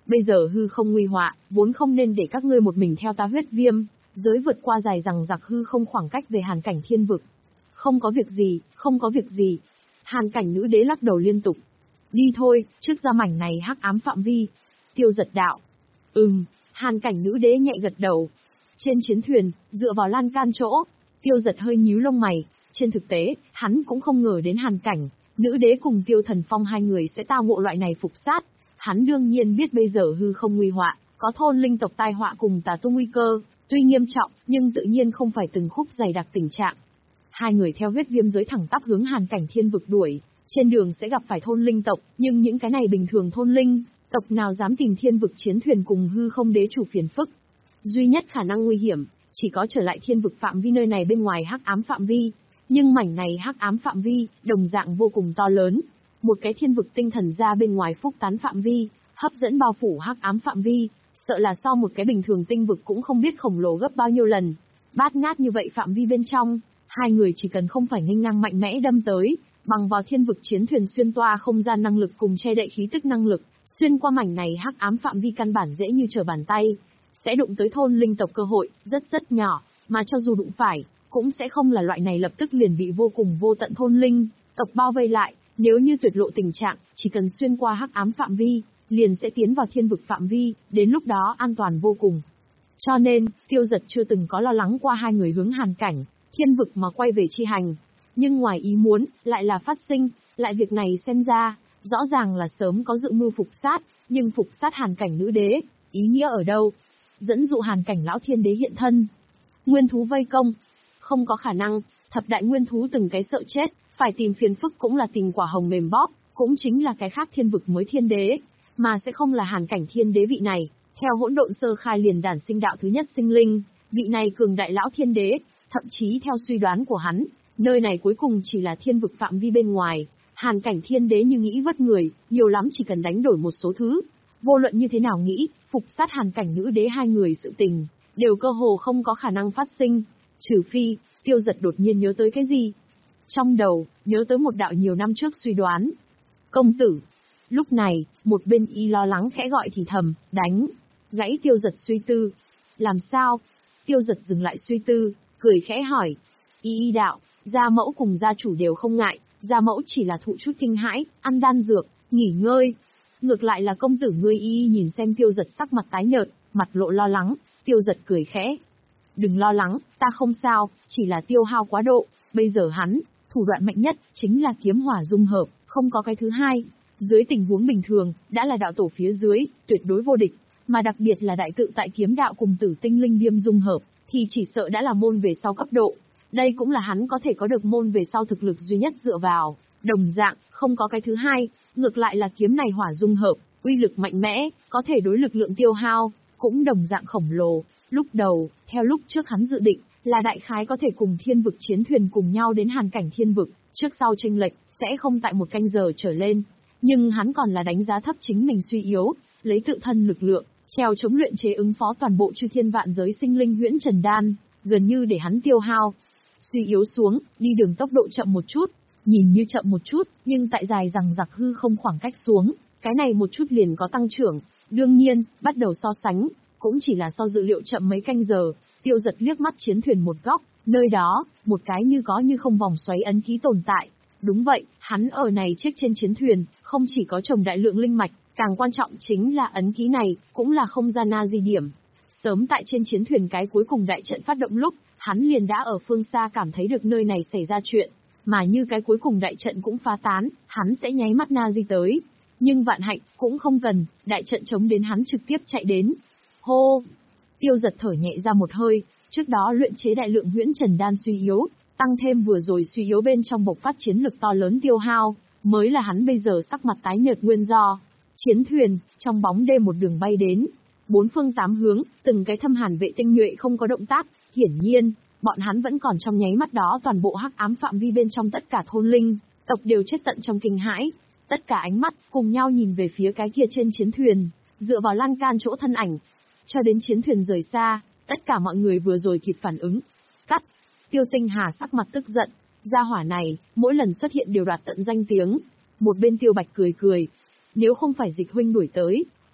Bây giờ hư không nguy họa, vốn không nên để các ngươi một mình theo ta huyết viêm, giới vượt qua dài rằng giặc hư không khoảng cách về hàn cảnh thiên vực. Không có việc gì, không có việc gì. Hàn cảnh nữ đế lắc đầu liên tục. Đi thôi, trước ra mảnh này hắc ám phạm vi. Tiêu Giật đạo. Ừm, hàn cảnh nữ đế nhẹ gật đầu. Trên chiến thuyền, dựa vào lan can chỗ, Tiêu Giật hơi nhíu lông mày. Trên thực tế, hắn cũng không ngờ đến hàn cảnh nữ đế cùng Tiêu Thần Phong hai người sẽ tao ngộ loại này phục sát. Hắn đương nhiên biết bây giờ hư không nguy họa, có thôn linh tộc tai họa cùng tà tu nguy cơ, tuy nghiêm trọng, nhưng tự nhiên không phải từng khúc dày đặc tình trạng. Hai người theo huyết viêm giới thẳng tắp hướng hàn cảnh thiên vực đuổi, trên đường sẽ gặp phải thôn linh tộc, nhưng những cái này bình thường thôn linh tộc nào dám tìm thiên vực chiến thuyền cùng hư không đế chủ phiền phức. Duy nhất khả năng nguy hiểm, chỉ có trở lại thiên vực phạm vi nơi này bên ngoài hắc ám phạm vi. Nhưng mảnh này hắc ám phạm vi, đồng dạng vô cùng to lớn. Một cái thiên vực tinh thần ra bên ngoài phúc tán phạm vi, hấp dẫn bao phủ hắc ám phạm vi, sợ là so một cái bình thường tinh vực cũng không biết khổng lồ gấp bao nhiêu lần. Bát ngát như vậy phạm vi bên trong, hai người chỉ cần không phải nghênh ngang mạnh mẽ đâm tới, bằng vào thiên vực chiến thuyền xuyên toa không gian năng lực cùng che đậy khí tức năng lực, xuyên qua mảnh này hắc ám phạm vi căn bản dễ như trở bàn tay, sẽ đụng tới thôn linh tộc cơ hội rất rất nhỏ, mà cho dù đụng phải, cũng sẽ không là loại này lập tức liền bị vô cùng vô tận thôn linh tộc bao vây lại. Nếu như tuyệt lộ tình trạng, chỉ cần xuyên qua hắc ám phạm vi, liền sẽ tiến vào thiên vực phạm vi, đến lúc đó an toàn vô cùng. Cho nên, Tiêu Giật chưa từng có lo lắng qua hai người hướng hàn cảnh thiên vực mà quay về chi hành. Nhưng ngoài ý muốn, lại là phát sinh, lại việc này xem ra, rõ ràng là sớm có dự mưu phục sát, nhưng phục sát hàn cảnh nữ đế, ý nghĩa ở đâu? Dẫn dụ hàn cảnh lão thiên đế hiện thân. Nguyên thú vây công. Không có khả năng, thập đại nguyên thú từng cái sợ chết, phải tìm phiền phức cũng là tình quả hồng mềm bóp, cũng chính là cái khác thiên vực mới thiên đế, mà sẽ không là hàn cảnh thiên đế vị này. Theo hỗn độn sơ khai liền đản sinh đạo thứ nhất sinh linh, vị này cường đại lão thiên đế, thậm chí theo suy đoán của hắn, nơi này cuối cùng chỉ là thiên vực phạm vi bên ngoài. Hàn cảnh thiên đế như nghĩ vất người, nhiều lắm chỉ cần đánh đổi một số thứ. Vô luận như thế nào nghĩ, phục sát hàn cảnh nữ đế hai người sự tình, đều cơ hồ không có khả năng phát sinh. Trừ phi, Tiêu Giật đột nhiên nhớ tới cái gì. Trong đầu, nhớ tới một đạo nhiều năm trước suy đoán. Công tử. Lúc này, một bên y lo lắng khẽ gọi thì thầm, đánh. Gãy Tiêu Giật suy tư. Làm sao? Tiêu Giật dừng lại suy tư, cười khẽ hỏi. Y y đạo, gia mẫu cùng gia chủ đều không ngại, gia mẫu chỉ là thụ chút kinh hãi, ăn đan dược, nghỉ ngơi. Ngược lại là công tử ngươi y y nhìn xem Tiêu Giật sắc mặt tái nhợt, mặt lộ lo lắng, Tiêu Giật cười khẽ. Đừng lo lắng, ta không sao, chỉ là tiêu hao quá độ, bây giờ hắn, thủ đoạn mạnh nhất, chính là kiếm hỏa dung hợp, không có cái thứ hai. Dưới tình huống bình thường, đã là đạo tổ phía dưới, tuyệt đối vô địch, mà đặc biệt là đại tự tại kiếm đạo cùng tử tinh linh viêm dung hợp, thì chỉ sợ đã là môn về sau cấp độ. Đây cũng là hắn có thể có được môn về sau thực lực duy nhất dựa vào, đồng dạng, không có cái thứ hai, ngược lại là kiếm này hỏa dung hợp, uy lực mạnh mẽ, có thể đối lực lượng tiêu hao, cũng đồng dạng khổng lồ. Lúc đầu, theo lúc trước hắn dự định, là đại khái có thể cùng thiên vực chiến thuyền cùng nhau đến hàn cảnh thiên vực, trước sau chênh lệch, sẽ không tại một canh giờ trở lên. Nhưng hắn còn là đánh giá thấp chính mình suy yếu, lấy tự thân lực lượng, treo chống luyện chế ứng phó toàn bộ chư thiên vạn giới sinh linh huyễn trần đan, gần như để hắn tiêu hao. Suy yếu xuống, đi đường tốc độ chậm một chút, nhìn như chậm một chút, nhưng tại dài rằng giặc hư không khoảng cách xuống, cái này một chút liền có tăng trưởng. Đương nhiên, bắt đầu so sánh, cũng chỉ là so dự liệu chậm mấy canh giờ. Tiêu Giật liếc mắt chiến thuyền một góc, nơi đó, một cái như có như không vòng xoáy ấn ký tồn tại. Đúng vậy, hắn ở này chiếc trên chiến thuyền, không chỉ có trồng đại lượng linh mạch, càng quan trọng chính là ấn ký này, cũng là không gian na di điểm. Sớm tại trên chiến thuyền cái cuối cùng đại trận phát động lúc, hắn liền đã ở phương xa cảm thấy được nơi này xảy ra chuyện, mà như cái cuối cùng đại trận cũng phá tán, hắn sẽ nháy mắt na di tới. Nhưng vạn hạnh, cũng không cần, đại trận chống đến hắn trực tiếp chạy đến. Hô! Tiêu Giật thở nhẹ ra một hơi, trước đó luyện chế đại lượng huyễn trần đan suy yếu, tăng thêm vừa rồi suy yếu bên trong bộc phát chiến lực to lớn tiêu hao, mới là hắn bây giờ sắc mặt tái nhợt nguyên do. Chiến thuyền, trong bóng đêm một đường bay đến, bốn phương tám hướng, từng cái thâm hàn vệ tinh nhuệ không có động tác, hiển nhiên, bọn hắn vẫn còn trong nháy mắt đó toàn bộ hắc ám phạm vi bên trong tất cả thôn linh, tộc đều chết tận trong kinh hãi, tất cả ánh mắt cùng nhau nhìn về phía cái kia trên chiến thuyền, dựa vào lan can chỗ thân ảnh. Cho đến chiến thuyền rời xa, tất cả mọi người vừa rồi kịp phản ứng. Cắt! Tiêu Tinh Hà sắc mặt tức giận, gia hỏa này, mỗi lần xuất hiện đều đoạt tận danh tiếng. Một bên Tiêu Bạch cười cười. Nếu không phải Dịch huynh đuổi tới,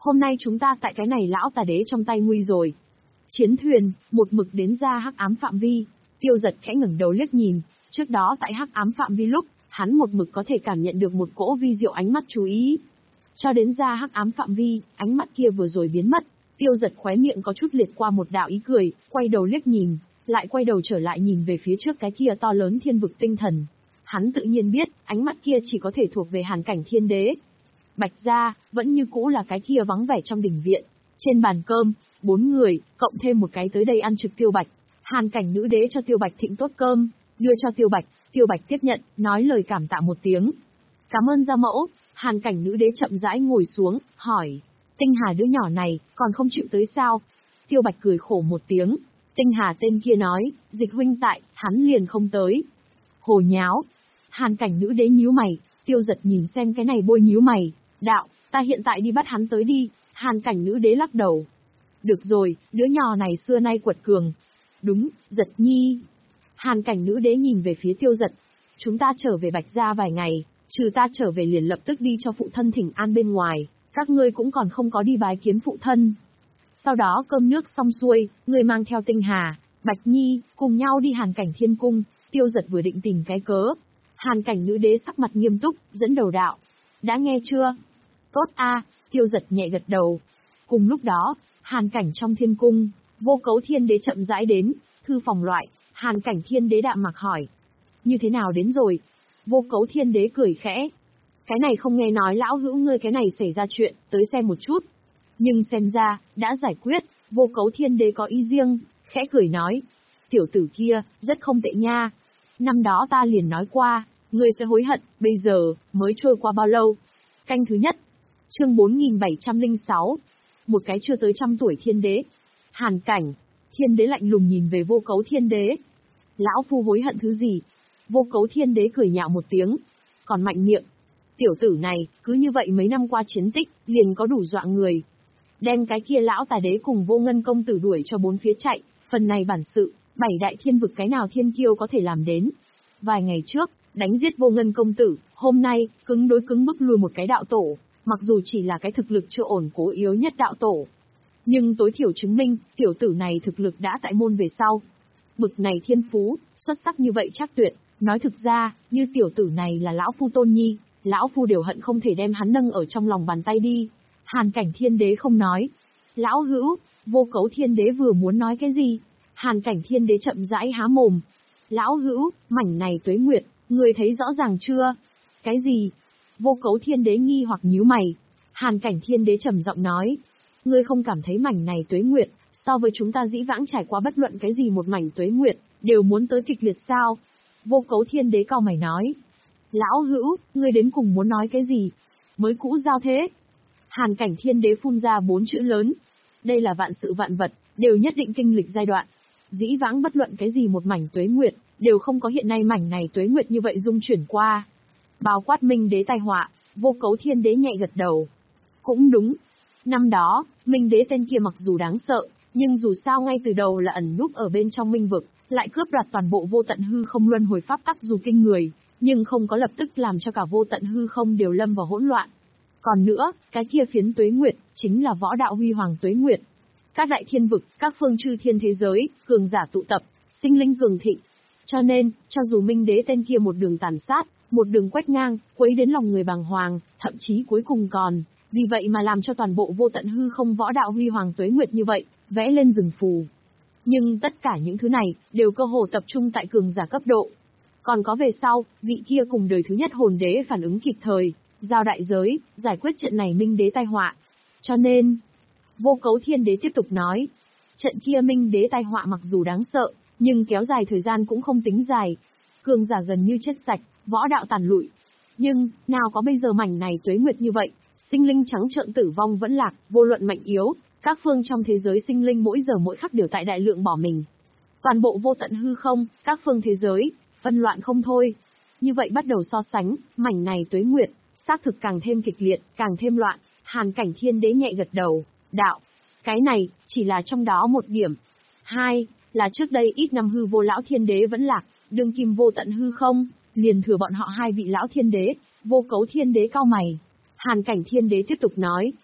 Hôm nay chúng ta tại cái này lão tà đế trong tay nguy rồi. Chiến thuyền, một mực đến ra hắc ám phạm vi. Tiêu Giật khẽ ngẩng đầu liếc nhìn, trước đó tại hắc ám phạm vi lúc, hắn một mực có thể cảm nhận được một cỗ vi diệu ánh mắt chú ý. Cho đến ra hắc ám phạm vi, ánh mắt kia vừa rồi biến mất. Tiêu Giật khóe miệng có chút liệt qua một đạo ý cười, quay đầu liếc nhìn, lại quay đầu trở lại nhìn về phía trước cái kia to lớn thiên vực tinh thần. Hắn tự nhiên biết, ánh mắt kia chỉ có thể thuộc về Hàn Cảnh Thiên Đế. Bạch gia, vẫn như cũ là cái kia vắng vẻ trong đình viện. Trên bàn cơm, bốn người, cộng thêm một cái tới đây ăn trực Tiêu Bạch. Hàn Cảnh nữ đế cho Tiêu Bạch thịnh tốt cơm, đưa cho Tiêu Bạch, Tiêu Bạch tiếp nhận, nói lời cảm tạ một tiếng. Cảm ơn gia mẫu. Hàn Cảnh nữ đế chậm rãi ngồi xuống, hỏi, Tinh Hà đứa nhỏ này, còn không chịu tới sao? Tiêu Bạch cười khổ một tiếng. Tinh Hà tên kia nói, Dịch huynh tại, hắn liền không tới. Hồ nháo. Hàn Cảnh nữ đế nhíu mày, Tiêu Giật nhìn xem cái này bôi nhíu mày, đạo, ta hiện tại đi bắt hắn tới đi. Hàn Cảnh nữ đế lắc đầu. Được rồi, đứa nhỏ này xưa nay quật cường. Đúng, Giật nhi. Hàn Cảnh nữ đế nhìn về phía Tiêu Giật. Chúng ta trở về Bạch gia vài ngày, trừ ta trở về liền lập tức đi cho phụ thân thỉnh an bên ngoài, các ngươi cũng còn không có đi bái kiến phụ thân. Sau đó cơm nước xong xuôi, người mang theo Tinh Hà, Bạch Nhi, cùng nhau đi Hàn Cảnh Thiên Cung. Tiêu Giật vừa định tìm cái cớ. Hàn Cảnh nữ đế sắc mặt nghiêm túc, dẫn đầu đạo. Đã nghe chưa? Tốt a. Tiêu Giật nhẹ gật đầu. Cùng lúc đó, Hàn Cảnh trong thiên cung, Vô Cấu Thiên Đế chậm rãi đến, thư phòng loại. Hàn Cảnh Thiên Đế đạm mặc hỏi. Như thế nào đến rồi? Vô Cấu Thiên Đế cười khẽ. Cái này không nghe nói lão hữu ngươi cái này xảy ra chuyện, tới xem một chút. Nhưng xem ra, đã giải quyết, Vô Cấu Thiên Đế có ý riêng, khẽ cười nói. Tiểu tử kia, rất không tệ nha. Năm đó ta liền nói qua, ngươi sẽ hối hận, bây giờ, mới trôi qua bao lâu? Canh thứ nhất. Chương bốn nghìn bảy trăm lẻ sáu. Một cái chưa tới trăm tuổi thiên đế. Hàn Cảnh. Thiên đế lạnh lùng nhìn về Vô Cấu Thiên Đế. Lão phu hối hận thứ gì? Vô Cấu Thiên Đế cười nhạo một tiếng. Còn mạnh miệng. Tiểu tử này, cứ như vậy mấy năm qua chiến tích, liền có đủ dọa người. Đem cái kia lão tà đế cùng Vô Ngân công tử đuổi cho bốn phía chạy, phần này bản sự, bảy đại thiên vực cái nào thiên kiêu có thể làm đến. Vài ngày trước, đánh giết Vô Ngân công tử, hôm nay, cứng đối cứng bức lùi một cái đạo tổ, mặc dù chỉ là cái thực lực chưa ổn cố yếu nhất đạo tổ. Nhưng tối thiểu chứng minh, tiểu tử này thực lực đã tại môn về sau. Bực này thiên phú, xuất sắc như vậy chắc tuyệt, nói thực ra, như tiểu tử này là lão phu tôn nhi, lão phu đều hận không thể đem hắn nâng ở trong lòng bàn tay đi. Hàn Cảnh Thiên Đế không nói. Lão hữu, Vô Cấu Thiên Đế vừa muốn nói cái gì? Hàn Cảnh Thiên Đế chậm rãi há mồm. Lão hữu, mảnh này tuế nguyệt, người thấy rõ ràng chưa? Cái gì? Vô Cấu Thiên Đế nghi hoặc nhíu mày. Hàn Cảnh Thiên Đế trầm giọng nói. Ngươi không cảm thấy mảnh này tuế nguyệt, so với chúng ta dĩ vãng trải qua bất luận cái gì một mảnh tuế nguyệt, đều muốn tới kịch liệt sao? Vô Cấu Thiên Đế cau mày nói. Lão hữu, ngươi đến cùng muốn nói cái gì? Mới cũ giao thế? Hàn Cảnh Thiên Đế phun ra bốn chữ lớn. Đây là vạn sự vạn vật, đều nhất định kinh lịch giai đoạn. Dĩ vãng bất luận cái gì một mảnh tuế nguyệt, đều không có hiện nay mảnh này tuế nguyệt như vậy dung chuyển qua. Bao quát Minh Đế tai họa, Vô Cấu Thiên Đế nhẹ gật đầu. Cũng đúng. Năm đó, Minh Đế tên kia mặc dù đáng sợ, nhưng dù sao ngay từ đầu là ẩn núp ở bên trong minh vực, lại cướp đoạt toàn bộ vô tận hư không luân hồi pháp tắc dù kinh người, nhưng không có lập tức làm cho cả vô tận hư không đều lâm vào hỗn loạn. Còn nữa, cái kia phiến tuế nguyệt, chính là võ đạo huy hoàng tuế nguyệt. Các đại thiên vực, các phương chư thiên thế giới, cường giả tụ tập, sinh linh cường thịnh. Cho nên, cho dù Minh Đế tên kia một đường tàn sát, một đường quét ngang, quấy đến lòng người bàng hoàng, thậm chí cuối cùng còn, vì vậy mà làm cho toàn bộ vô tận hư không võ đạo huy hoàng tuế nguyệt như vậy, vẽ lên rừng phù. Nhưng tất cả những thứ này, đều cơ hồ tập trung tại cường giả cấp độ. Còn có về sau, vị kia cùng đời thứ nhất hồn đế phản ứng kịp thời, giao đại giới, giải quyết trận này Minh Đế tai họa. Cho nên, Vô Cấu Thiên Đế tiếp tục nói, trận kia Minh Đế tai họa mặc dù đáng sợ, nhưng kéo dài thời gian cũng không tính dài. Cường giả gần như chết sạch, võ đạo tàn lụi. Nhưng, nào có bây giờ mảnh này tuế nguyệt như vậy, sinh linh trắng trợn tử vong vẫn lạc, vô luận mạnh yếu, các phương trong thế giới sinh linh mỗi giờ mỗi khắc đều tại đại lượng bỏ mình. Toàn bộ vô tận hư không, các phương thế giới, phân loạn không thôi. Như vậy bắt đầu so sánh, mảnh này tuế nguyệt, xác thực càng thêm kịch liệt, càng thêm loạn. Hàn Cảnh Thiên Đế nhẹ gật đầu, đạo, cái này, chỉ là trong đó một điểm. Hai, là trước đây ít năm hư vô lão thiên đế vẫn lạc, đương kim vô tận hư không, liền thừa bọn họ hai vị lão thiên đế. Vô Cấu Thiên Đế cau mày. Hàn Cảnh Thiên Đế tiếp tục nói,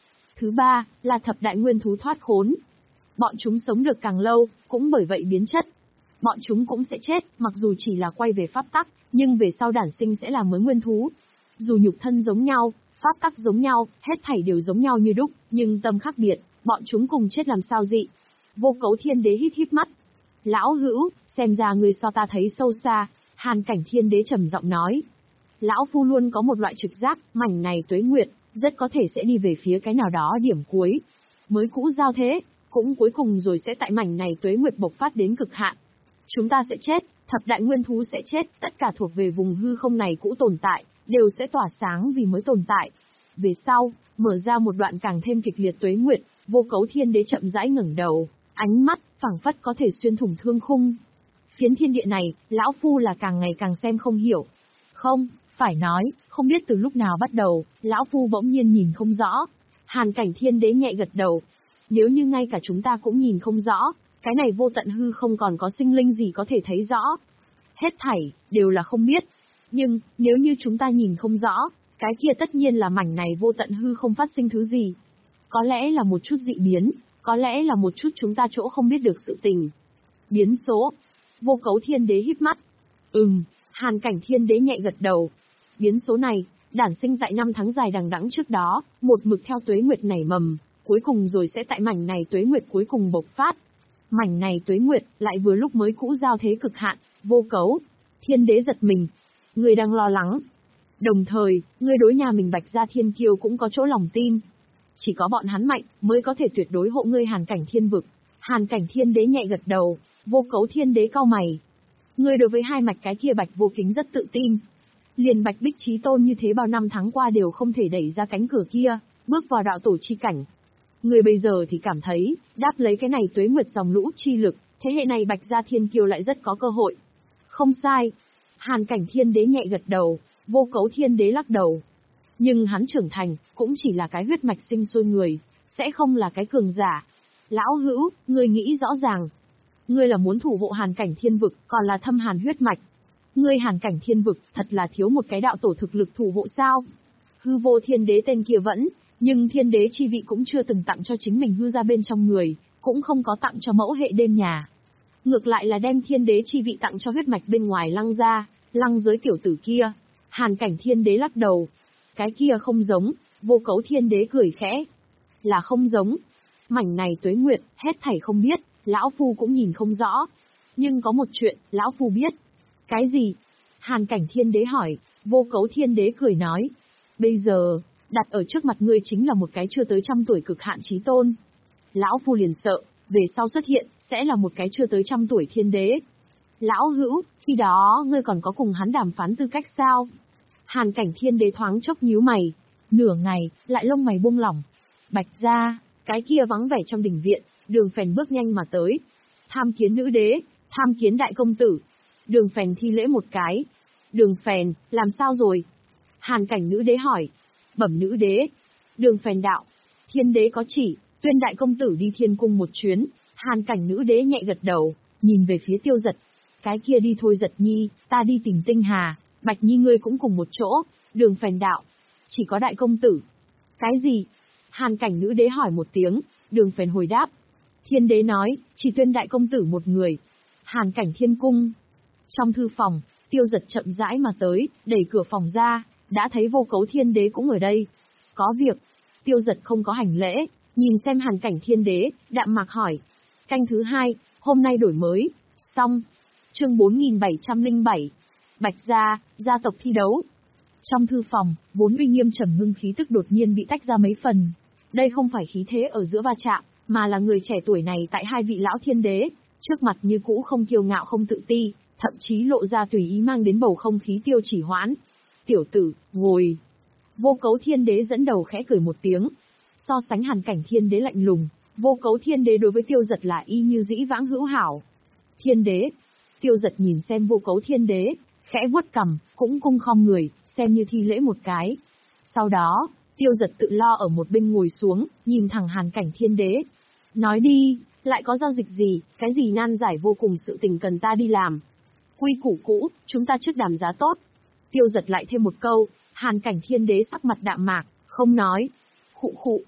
Thứ ba, là thập đại nguyên thú thoát khốn. Bọn chúng sống được càng lâu, cũng bởi vậy biến chất. Bọn chúng cũng sẽ chết, mặc dù chỉ là quay về pháp tắc, nhưng về sau đản sinh sẽ là mới nguyên thú. Dù nhục thân giống nhau, pháp tắc giống nhau, hết thảy đều giống nhau như đúc, nhưng tâm khác biệt, bọn chúng cùng chết làm sao dị. Vô Cấu Thiên Đế híp híp mắt. Lão hữu, xem ra người so ta thấy sâu xa, Hàn Cảnh Thiên Đế trầm giọng nói. Lão phu luôn có một loại trực giác, mảnh này tuế nguyệt, rất có thể sẽ đi về phía cái nào đó điểm cuối. Mới cũ giao thế, cũng cuối cùng rồi sẽ tại mảnh này tuế nguyệt bộc phát đến cực hạn. Chúng ta sẽ chết, thập đại nguyên thú sẽ chết, tất cả thuộc về vùng hư không này cũ tồn tại, đều sẽ tỏa sáng vì mới tồn tại. Về sau, mở ra một đoạn càng thêm kịch liệt tuế nguyệt, Vô Cấu Thiên Đế chậm rãi ngẩng đầu, ánh mắt phảng phất có thể xuyên thủng thương khung. Phiến thiên địa này, lão phu là càng ngày càng xem không hiểu. Không, phải nói, không biết từ lúc nào bắt đầu, lão phu bỗng nhiên nhìn không rõ. Hàn Cảnh Thiên Đế nhẹ gật đầu. Nếu như ngay cả chúng ta cũng nhìn không rõ, cái này vô tận hư không còn có sinh linh gì có thể thấy rõ. Hết thảy, đều là không biết. Nhưng, nếu như chúng ta nhìn không rõ, cái kia tất nhiên là mảnh này vô tận hư không phát sinh thứ gì. Có lẽ là một chút dị biến, có lẽ là một chút chúng ta chỗ không biết được sự tình. Biến số. Vô Cấu Thiên Đế híp mắt. Ừm, Hàn Cảnh Thiên Đế nhẹ gật đầu. Biến số này, đản sinh tại năm tháng dài đằng đẵng trước đó, một mực theo tuế nguyệt nảy mầm, cuối cùng rồi sẽ tại mảnh này tuế nguyệt cuối cùng bộc phát. Mảnh này tuế nguyệt, lại vừa lúc mới cũ giao thế cực hạn, Vô Cấu. Thiên Đế giật mình. Người đang lo lắng. Đồng thời, người đối nhà mình Bạch Gia Thiên Kiêu cũng có chỗ lòng tin. Chỉ có bọn hắn mạnh, mới có thể tuyệt đối hộ ngươi Hàn Cảnh Thiên vực. Hàn Cảnh Thiên Đế nhẹ gật đầu, Vô Cấu Thiên Đế cau mày. Ngươi đối với hai mạch cái kia Bạch Vô Kính rất tự tin. Liền Bạch Bích Chí Tôn như thế bao năm tháng qua đều không thể đẩy ra cánh cửa kia, bước vào đạo tổ chi cảnh. Người bây giờ thì cảm thấy, đáp lấy cái này tuế nguyệt dòng lũ chi lực, thế hệ này Bạch Gia Thiên Kiêu lại rất có cơ hội. Không sai. Hàn Cảnh Thiên Đế nhẹ gật đầu, Vô Cấu Thiên Đế lắc đầu. Nhưng hắn trưởng thành, cũng chỉ là cái huyết mạch sinh sôi người, sẽ không là cái cường giả. Lão hữu, ngươi nghĩ rõ ràng. Ngươi là muốn thủ hộ Hàn Cảnh Thiên vực, còn là thâm hàn huyết mạch. Ngươi Hàn Cảnh Thiên vực, thật là thiếu một cái đạo tổ thực lực thủ hộ sao? Hư Vô Thiên Đế tên kia vẫn, nhưng Thiên Đế chi vị cũng chưa từng tặng cho chính mình hư ra bên trong người, cũng không có tặng cho mẫu hệ đêm nhà. Ngược lại là đem Thiên Đế chi vị tặng cho huyết mạch bên ngoài Lăng gia, Lăng giới tiểu tử kia. Hàn Cảnh Thiên Đế lắc đầu. Cái kia không giống, Vô Cấu Thiên Đế cười khẽ. Là không giống. Mảnh này tuế nguyệt, hết thảy không biết, lão phu cũng nhìn không rõ. Nhưng có một chuyện, lão phu biết. Cái gì? Hàn Cảnh Thiên Đế hỏi. Vô Cấu Thiên Đế cười nói. Bây giờ, đặt ở trước mặt ngươi chính là một cái chưa tới trăm tuổi cực hạn chí tôn. Lão phu liền sợ, về sau xuất hiện, sẽ là một cái chưa tới trăm tuổi thiên đế. Lão hữu, khi đó ngươi còn có cùng hắn đàm phán tư cách sao? Hàn Cảnh Thiên Đế thoáng chốc nhíu mày, nửa ngày, lại lông mày buông lỏng. Bạch gia, cái kia vắng vẻ trong đình viện, Đường Phèn bước nhanh mà tới. Tham kiến nữ đế, tham kiến đại công tử. Đường Phèn thi lễ một cái. Đường Phèn, làm sao rồi? Hàn Cảnh nữ đế hỏi. Bẩm nữ đế. Đường Phèn đạo. Thiên đế có chỉ, tuyên đại công tử đi thiên cung một chuyến. Hàn Cảnh nữ đế nhẹ gật đầu, nhìn về phía Tiêu Giật. Cái kia đi thôi Giật nhi, ta đi tìm Tinh Hà. Bạch nhi ngươi cũng cùng một chỗ. Đường Phèn đạo. Chỉ có đại công tử. Cái gì? Hàn Cảnh nữ đế hỏi một tiếng. Đường Phèn hồi đáp. Thiên đế nói, chỉ tuyên đại công tử một người. Hàn Cảnh thiên cung. Trong thư phòng, Tiêu Giật chậm rãi mà tới, đẩy cửa phòng ra, đã thấy Vô Cấu Thiên Đế cũng ở đây. Có việc. Tiêu Giật không có hành lễ, nhìn xem Hàn Cảnh Thiên Đế, đạm mạc hỏi. Canh thứ hai, hôm nay đổi mới. Xong. Chương bốn nghìn bảy trăm lẻ bảy. Bạch gia, gia tộc thi đấu. Trong thư phòng, vốn uy nghiêm trầm ngưng khí tức đột nhiên bị tách ra mấy phần. Đây không phải khí thế ở giữa va chạm, mà là người trẻ tuổi này tại hai vị lão thiên đế, trước mặt như cũ không kiêu ngạo không tự ti, thậm chí lộ ra tùy ý mang đến bầu không khí tiêu chỉ hoãn. Tiểu tử, ngồi. Vô Cấu Thiên Đế dẫn đầu khẽ cười một tiếng. So sánh Hàn Cảnh Thiên Đế lạnh lùng, Vô Cấu Thiên Đế đối với Tiêu Giật là y như dĩ vãng hữu hảo. Thiên Đế. Tiêu Giật nhìn xem Vô Cấu Thiên Đế, khẽ vuốt cằm, cũng cung khom người, xem như thi lễ một cái. Sau đó, Tiêu Giật tự lo ở một bên ngồi xuống, nhìn thẳng Hàn Cảnh Thiên Đế. Nói đi, lại có giao dịch gì, cái gì nan giải vô cùng sự tình cần ta đi làm. Quy củ cũ, chúng ta trước đàm giá tốt. Tiêu Giật lại thêm một câu, Hàn Cảnh Thiên Đế sắc mặt đạm mạc, không nói. Khụ khụ.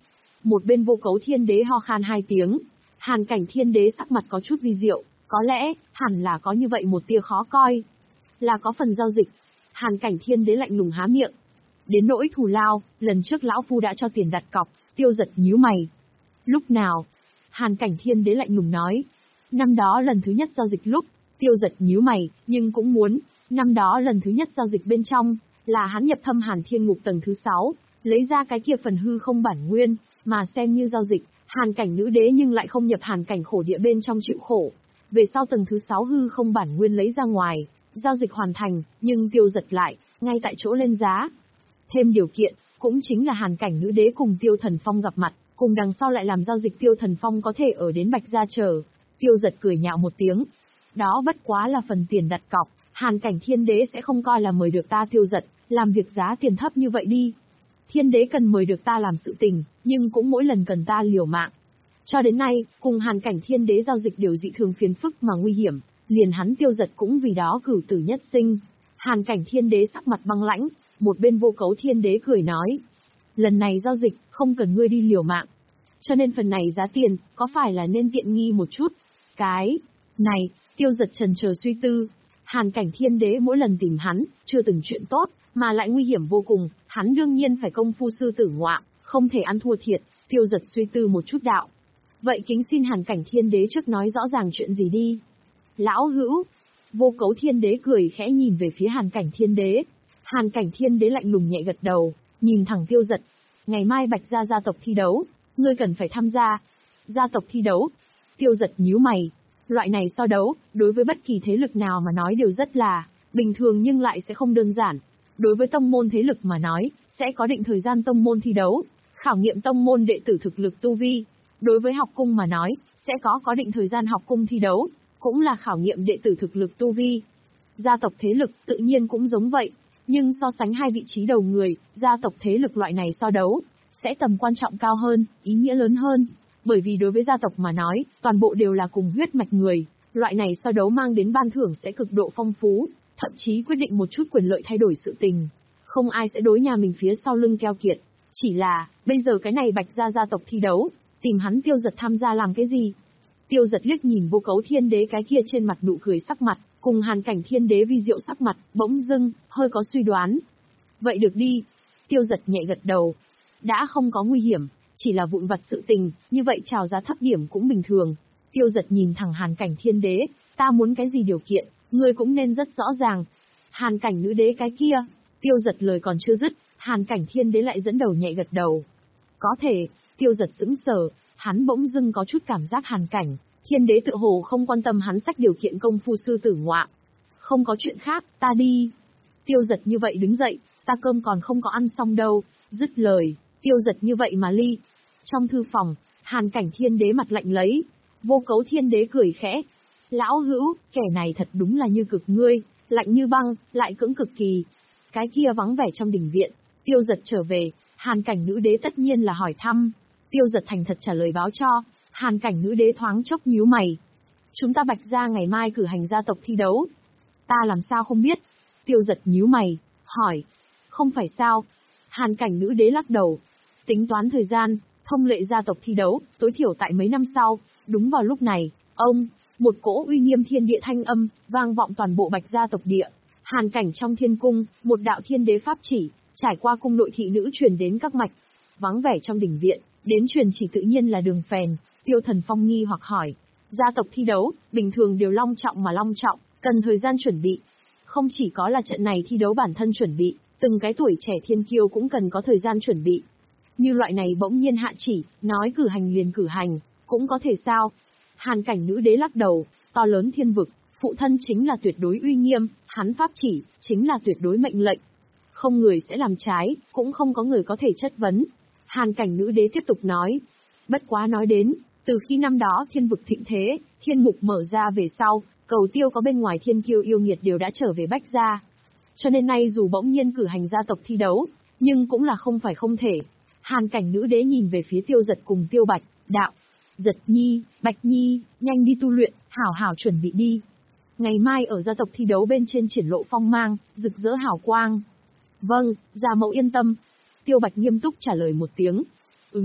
Một bên Vô Cấu Thiên Đế ho khan hai tiếng. Hàn Cảnh Thiên Đế sắc mặt có chút vi diệu, có lẽ, hẳn là có như vậy một tia khó coi. Là có phần giao dịch. Hàn Cảnh Thiên Đế lạnh lùng há miệng. Đến nỗi thù lao, lần trước lão phu đã cho tiền đặt cọc, Tiêu Giật nhíu mày. Lúc nào? Hàn Cảnh Thiên Đế lạnh lùng nói. Năm đó lần thứ nhất giao dịch lúc, Tiêu Giật nhíu mày, nhưng cũng muốn, năm đó lần thứ nhất giao dịch bên trong, là hắn nhập thâm Hàn Thiên Ngục tầng thứ sáu, lấy ra cái kia phần hư không bản nguyên, mà xem như giao dịch, Hàn Cảnh Nữ Đế nhưng lại không nhập Hàn Cảnh khổ địa bên trong chịu khổ. Về sau tầng thứ sáu hư không bản nguyên lấy ra ngoài, giao dịch hoàn thành, nhưng Tiêu Giật lại, ngay tại chỗ lên giá. Thêm điều kiện, cũng chính là Hàn Cảnh Nữ Đế cùng Tiêu Thần Phong gặp mặt, cùng đằng sau lại làm giao dịch Tiêu Thần Phong có thể ở đến Bạch Gia chờ. Tiêu Giật cười nhạo một tiếng. Đó bất quá là phần tiền đặt cọc, Hàn Cảnh Thiên Đế sẽ không coi là mời được ta Tiêu Giật, làm việc giá tiền thấp như vậy đi. Thiên Đế cần mời được ta làm sự tình, nhưng cũng mỗi lần cần ta liều mạng. Cho đến nay, cùng Hàn Cảnh Thiên Đế giao dịch điều dị thường phiền phức mà nguy hiểm, liền hắn Tiêu Giật cũng vì đó cửu tử nhất sinh. Hàn Cảnh Thiên Đế sắc mặt băng lãnh, một bên Vô Cấu Thiên Đế cười nói. Lần này giao dịch, không cần ngươi đi liều mạng. Cho nên phần này giá tiền, có phải là nên tiện nghi một chút? Cái này, Tiêu Giật trần chờ suy tư. Hàn Cảnh Thiên Đế mỗi lần tìm hắn, chưa từng chuyện tốt, mà lại nguy hiểm vô cùng, hắn đương nhiên phải công phu sư tử ngoạm, không thể ăn thua thiệt. Tiêu Giật suy tư một chút đạo. Vậy kính xin Hàn Cảnh Thiên Đế trước nói rõ ràng chuyện gì đi. Lão hữu. Vô Cấu Thiên Đế cười khẽ nhìn về phía Hàn Cảnh Thiên Đế. Hàn Cảnh Thiên Đế lạnh lùng nhẹ gật đầu, nhìn thẳng Tiêu Giật. Ngày mai Bạch Gia gia tộc thi đấu, ngươi cần phải tham gia. Gia tộc thi đấu. Tiêu Giật nhíu mày. Loại này so đấu, đối với bất kỳ thế lực nào mà nói đều rất là bình thường nhưng lại sẽ không đơn giản. Đối với tông môn thế lực mà nói, sẽ có định thời gian tông môn thi đấu, khảo nghiệm tông môn đệ tử thực lực tu vi. Đối với học cung mà nói, sẽ có có định thời gian học cung thi đấu, cũng là khảo nghiệm đệ tử thực lực tu vi. Gia tộc thế lực tự nhiên cũng giống vậy, nhưng so sánh hai vị trí đầu người, gia tộc thế lực loại này so đấu, sẽ tầm quan trọng cao hơn, ý nghĩa lớn hơn. Bởi vì đối với gia tộc mà nói, toàn bộ đều là cùng huyết mạch người, loại này so đấu mang đến ban thưởng sẽ cực độ phong phú, thậm chí quyết định một chút quyền lợi thay đổi sự tình. Không ai sẽ đối nhà mình phía sau lưng keo kiệt. Chỉ là, bây giờ cái này Bạch Gia gia tộc thi đấu, tìm hắn Tiêu Giật tham gia làm cái gì? Tiêu Giật liếc nhìn Vô Cấu Thiên Đế cái kia trên mặt nụ cười sắc mặt, cùng Hàn Cảnh Thiên Đế vi diệu sắc mặt, bỗng dưng, hơi có suy đoán. Vậy được đi. Tiêu Giật nhẹ gật đầu. Đã không có nguy hiểm, chỉ là vụn vặt sự tình, như vậy chào giá thấp điểm cũng bình thường. Tiêu Giật nhìn thẳng Hàn Cảnh Thiên Đế, ta muốn cái gì điều kiện, ngươi cũng nên rất rõ ràng. Hàn Cảnh Nữ Đế cái kia. Tiêu Giật lời còn chưa dứt, Hàn Cảnh Thiên Đế lại dẫn đầu nhẹ gật đầu. Có thể. Tiêu Giật sững sờ, hắn bỗng dưng có chút cảm giác Hàn Cảnh Thiên Đế tự hồ không quan tâm hắn sách điều kiện công phu sư tử ngoạm. Không có chuyện khác, ta đi. Tiêu Giật như vậy đứng dậy, ta cơm còn không có ăn xong đâu. Dứt lời, Tiêu Giật như vậy mà ly. Trong thư phòng, Hàn Cảnh Thiên Đế mặt lạnh lấy. Vô Cấu Thiên Đế cười khẽ. Lão hữu, kẻ này thật đúng là như cực ngươi, lạnh như băng, lại cưỡng cực kỳ. Cái kia vắng vẻ trong đình viện, Tiêu Giật trở về, Hàn Cảnh Nữ Đế tất nhiên là hỏi thăm. Tiêu Giật thành thật trả lời báo cho, Hàn Cảnh Nữ Đế thoáng chốc nhíu mày. Chúng ta Bạch Gia ngày mai cử hành gia tộc thi đấu. Ta làm sao không biết? Tiêu Giật nhíu mày, hỏi. Không phải sao? Hàn Cảnh Nữ Đế lắc đầu. Tính toán thời gian, thông lệ gia tộc thi đấu, tối thiểu tại mấy năm sau, đúng vào lúc này, ông, một cỗ uy nghiêm thiên địa thanh âm, vang vọng toàn bộ Bạch Gia tộc địa. Hàn Cảnh trong thiên cung, một đạo thiên đế pháp chỉ, trải qua cung nội thị nữ truyền đến các mạch. Vắng vẻ trong đình viện, đến truyền chỉ tự nhiên là Đường Phèn. Tiêu Thần Phong nghi hoặc hỏi. Gia tộc thi đấu, bình thường đều long trọng mà long trọng, cần thời gian chuẩn bị. Không chỉ có là trận này thi đấu bản thân chuẩn bị, từng cái tuổi trẻ thiên kiêu cũng cần có thời gian chuẩn bị. Như loại này bỗng nhiên hạ chỉ, nói cử hành liền cử hành, cũng có thể sao? Hàn Cảnh Nữ Đế lắc đầu, to lớn thiên vực, phụ thân chính là tuyệt đối uy nghiêm, hắn pháp chỉ, chính là tuyệt đối mệnh lệnh. Không người sẽ làm trái, cũng không có người có thể chất vấn. Hàn Cảnh Nữ Đế tiếp tục nói. Bất quá nói đến, từ khi năm đó thiên vực thịnh thế, thiên mục mở ra về sau, cầu tiêu có bên ngoài thiên kiêu yêu nghiệt đều đã trở về Bách Gia. Cho nên nay dù bỗng nhiên cử hành gia tộc thi đấu, nhưng cũng là không phải không thể. Hàn Cảnh Nữ Đế nhìn về phía Tiêu Giật cùng Tiêu Bạch, đạo. Giật Nhi, Bạch Nhi, nhanh đi tu luyện, hảo hảo chuẩn bị đi. Ngày mai ở gia tộc thi đấu bên trên triển lộ phong mang, rực rỡ hào quang. Vâng, gia mẫu yên tâm. Tiêu Bạch nghiêm túc trả lời một tiếng. Ừm,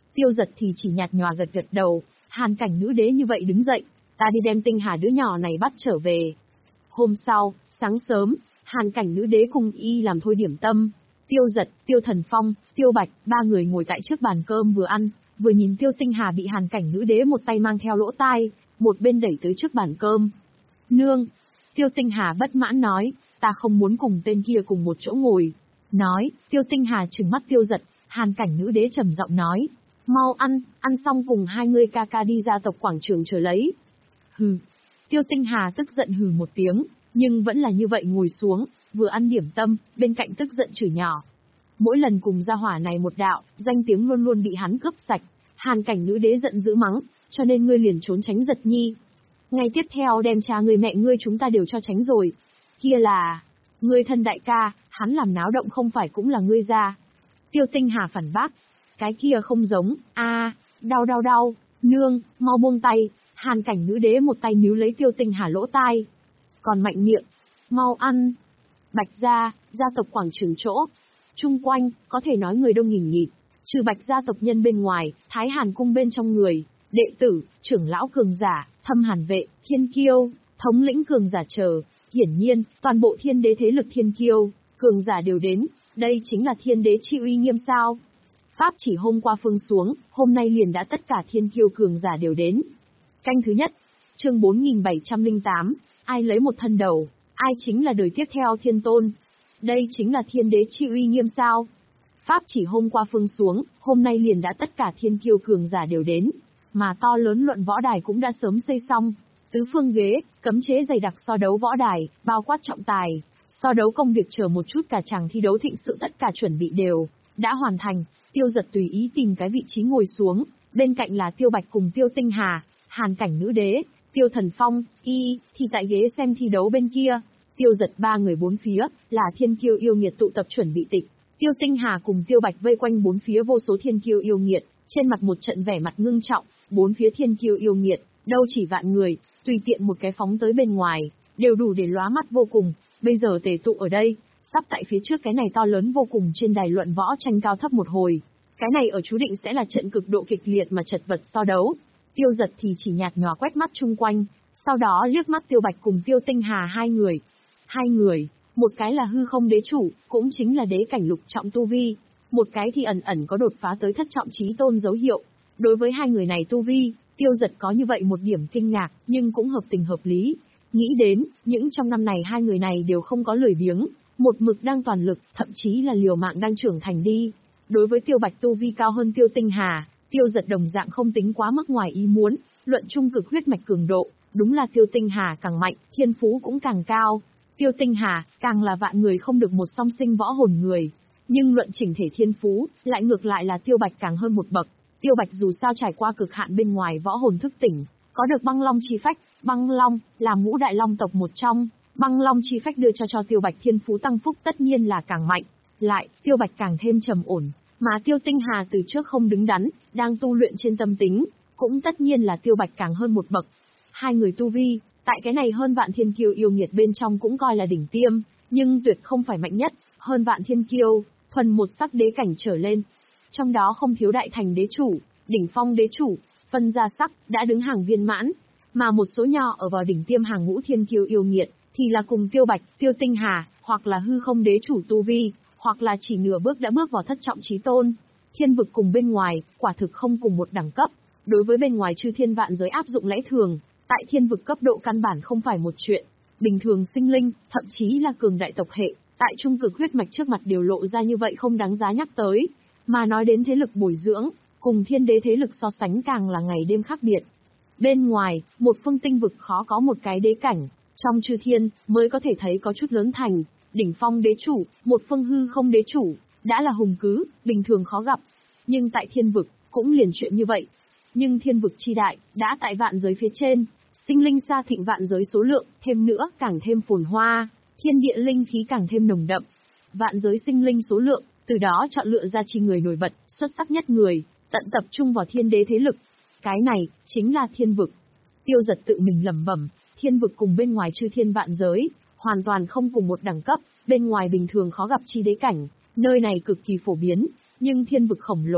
Tiêu Giật thì chỉ nhạt nhòa gật gật đầu, Hàn Cảnh nữ đế như vậy đứng dậy, ta đi đem Tinh Hà đứa nhỏ này bắt trở về. Hôm sau, sáng sớm, Hàn Cảnh nữ đế cùng y làm thôi điểm tâm. Tiêu Giật, Tiêu Thần Phong, Tiêu Bạch, ba người ngồi tại trước bàn cơm vừa ăn, vừa nhìn Tiêu Tinh Hà bị Hàn Cảnh nữ đế một tay mang theo lỗ tai, một bên đẩy tới trước bàn cơm. Nương! Tiêu Tinh Hà bất mãn nói, ta không muốn cùng tên kia cùng một chỗ ngồi. Nói, Tiêu Tinh Hà trừng mắt Tiêu Giật, Hàn Cảnh nữ đế trầm giọng nói, mau ăn, ăn xong cùng hai người ca ca đi ra tộc quảng trường chờ lấy. Hừ. Tiêu Tinh Hà tức giận hừ một tiếng, nhưng vẫn là như vậy ngồi xuống, vừa ăn điểm tâm, bên cạnh tức giận chửi nhỏ. Mỗi lần cùng gia hỏa này một đạo, danh tiếng luôn luôn bị hắn cướp sạch. Hàn Cảnh nữ đế giận dữ mắng, cho nên ngươi liền trốn tránh Giật Nhi. Ngày tiếp theo đem cha người mẹ ngươi chúng ta đều cho tránh rồi. Kia là, ngươi thân đại ca, hắn làm náo động không phải cũng là ngươi ra. Tiêu Tinh Hà phản bác, cái kia không giống, a, à, đau đau đau, nương, mau buông tay. Hàn Cảnh nữ đế một tay níu lấy Tiêu Tinh Hà lỗ tai. Còn mạnh miệng, mau ăn. Bạch gia, gia tộc quảng trường chỗ. Trung quanh, có thể nói người đông nghìn nghịt, trừ Bạch gia tộc nhân bên ngoài, Thái Hàn cung bên trong người, đệ tử, trưởng lão cường giả, thâm hàn vệ, thiên kiêu, thống lĩnh cường giả chờ. Hiển nhiên, toàn bộ thiên đế thế lực thiên kiêu, cường giả đều đến, đây chính là thiên đế chi uy nghiêm sao. Pháp chỉ hôm qua phương xuống, hôm nay liền đã tất cả thiên kiêu cường giả đều đến. Canh thứ nhất, chương bốn nghìn bảy trăm lẻ tám, ai lấy một thân đầu, ai chính là đời tiếp theo thiên tôn. Đây chính là thiên đế chi uy nghiêm sao. Pháp chỉ hôm qua phương xuống, hôm nay liền đã tất cả thiên kiêu cường giả đều đến. Mà to lớn luận võ đài cũng đã sớm xây xong. Tứ phương ghế, cấm chế dày đặc so đấu võ đài, bao quát trọng tài, so đấu công việc chờ một chút cả chàng thi đấu thịnh sự tất cả chuẩn bị đều, đã hoàn thành. Tiêu Giật tùy ý tìm cái vị trí ngồi xuống, bên cạnh là Tiêu Bạch cùng Tiêu Tinh Hà, Hàn Cảnh nữ đế, Tiêu Thần Phong, y, thì tại ghế xem thi đấu bên kia. Tiêu Giật ba người bốn phía, là thiên kiêu yêu nghiệt tụ tập chuẩn bị tịch. Tiêu Tinh Hà cùng Tiêu Bạch vây quanh bốn phía vô số thiên kiêu yêu nghiệt, trên mặt một trận vẻ mặt ngưng trọng, bốn phía thiên kiêu yêu nghiệt, đâu chỉ vạn người, tùy tiện một cái phóng tới bên ngoài, đều đủ để lóa mắt vô cùng. Bây giờ tề tụ ở đây, sắp tại phía trước cái này to lớn vô cùng trên đài luận võ tranh cao thấp một hồi. Cái này ở chú định sẽ là trận cực độ kịch liệt mà chật vật so đấu. Tiêu Giật thì chỉ nhạt nhòa quét mắt chung quanh, sau đó liếc mắt Tiêu Bạch cùng Tiêu Tinh Hà hai người. Hai người, một cái là hư không đế chủ, cũng chính là đế cảnh lục trọng tu vi, một cái thì ẩn ẩn có đột phá tới thất trọng chí tôn dấu hiệu. Đối với hai người này tu vi, Tiêu Giật có như vậy một điểm kinh ngạc, nhưng cũng hợp tình hợp lý. Nghĩ đến, những trong năm này hai người này đều không có lười biếng, một mực đang toàn lực, thậm chí là liều mạng đang trưởng thành đi. Đối với Tiêu Bạch tu vi cao hơn Tiêu Tinh Hà, Tiêu Giật đồng dạng không tính quá mức ngoài ý muốn, luận trung cực huyết mạch cường độ, đúng là Tiêu Tinh Hà càng mạnh, thiên phú cũng càng cao. Tiêu Tinh Hà, càng là vạn người không được một song sinh võ hồn người. Nhưng luận chỉnh thể thiên phú, lại ngược lại là Tiêu Bạch càng hơn một bậc. Tiêu Bạch dù sao trải qua cực hạn bên ngoài võ hồn thức tỉnh, có được băng long chi phách, băng long, là ngũ đại long tộc một trong, băng long chi phách đưa cho cho Tiêu Bạch thiên phú tăng phúc tất nhiên là càng mạnh. Lại, Tiêu Bạch càng thêm trầm ổn, mà Tiêu Tinh Hà từ trước không đứng đắn, đang tu luyện trên tâm tính, cũng tất nhiên là Tiêu Bạch càng hơn một bậc. Hai người tu vi, tại cái này hơn vạn thiên kiêu yêu nghiệt bên trong cũng coi là đỉnh tiêm, nhưng tuyệt không phải mạnh nhất, hơn vạn thiên kiêu, thuần một sắc đế cảnh trở lên. Trong đó không thiếu đại thành đế chủ, đỉnh phong đế chủ, phân gia sắc, đã đứng hàng viên mãn, mà một số nhỏ ở vào đỉnh tiêm hàng ngũ thiên kiêu yêu nghiệt, thì là cùng Tiêu Bạch, Tiêu Tinh Hà, hoặc là hư không đế chủ tu vi, hoặc là chỉ nửa bước đã bước vào thất trọng chí tôn. Thiên vực cùng bên ngoài, quả thực không cùng một đẳng cấp. Đối với bên ngoài chư thiên vạn giới áp dụng lẽ thường, tại thiên vực cấp độ căn bản không phải một chuyện. Bình thường sinh linh, thậm chí là cường đại tộc hệ, tại trung cực huyết mạch trước mặt đều lộ ra như vậy không đáng giá nhắc tới. Mà nói đến thế lực bồi dưỡng, cùng thiên đế thế lực so sánh càng là ngày đêm khác biệt. Bên ngoài, một phương tinh vực khó có một cái đế cảnh, trong chư thiên, mới có thể thấy có chút lớn thành, đỉnh phong đế chủ, một phương hư không đế chủ, đã là hùng cứ, bình thường khó gặp. Nhưng tại thiên vực, cũng liền chuyện như vậy. Nhưng thiên vực chi đại, đã tại vạn giới phía trên, sinh linh xa thịnh vạn giới số lượng, thêm nữa, càng thêm phồn hoa, thiên địa linh khí càng thêm nồng đậm. Vạn giới sinh linh số lượng, từ đó chọn lựa ra chi người nổi bật, xuất sắc nhất người, tận tập trung vào thiên đế thế lực. Cái này, chính là thiên vực. Tiêu Giật tự mình lẩm bẩm, thiên vực cùng bên ngoài chư thiên vạn giới, hoàn toàn không cùng một đẳng cấp, bên ngoài bình thường khó gặp chi đế cảnh, nơi này cực kỳ phổ biến, nhưng thiên vực khổng lồ,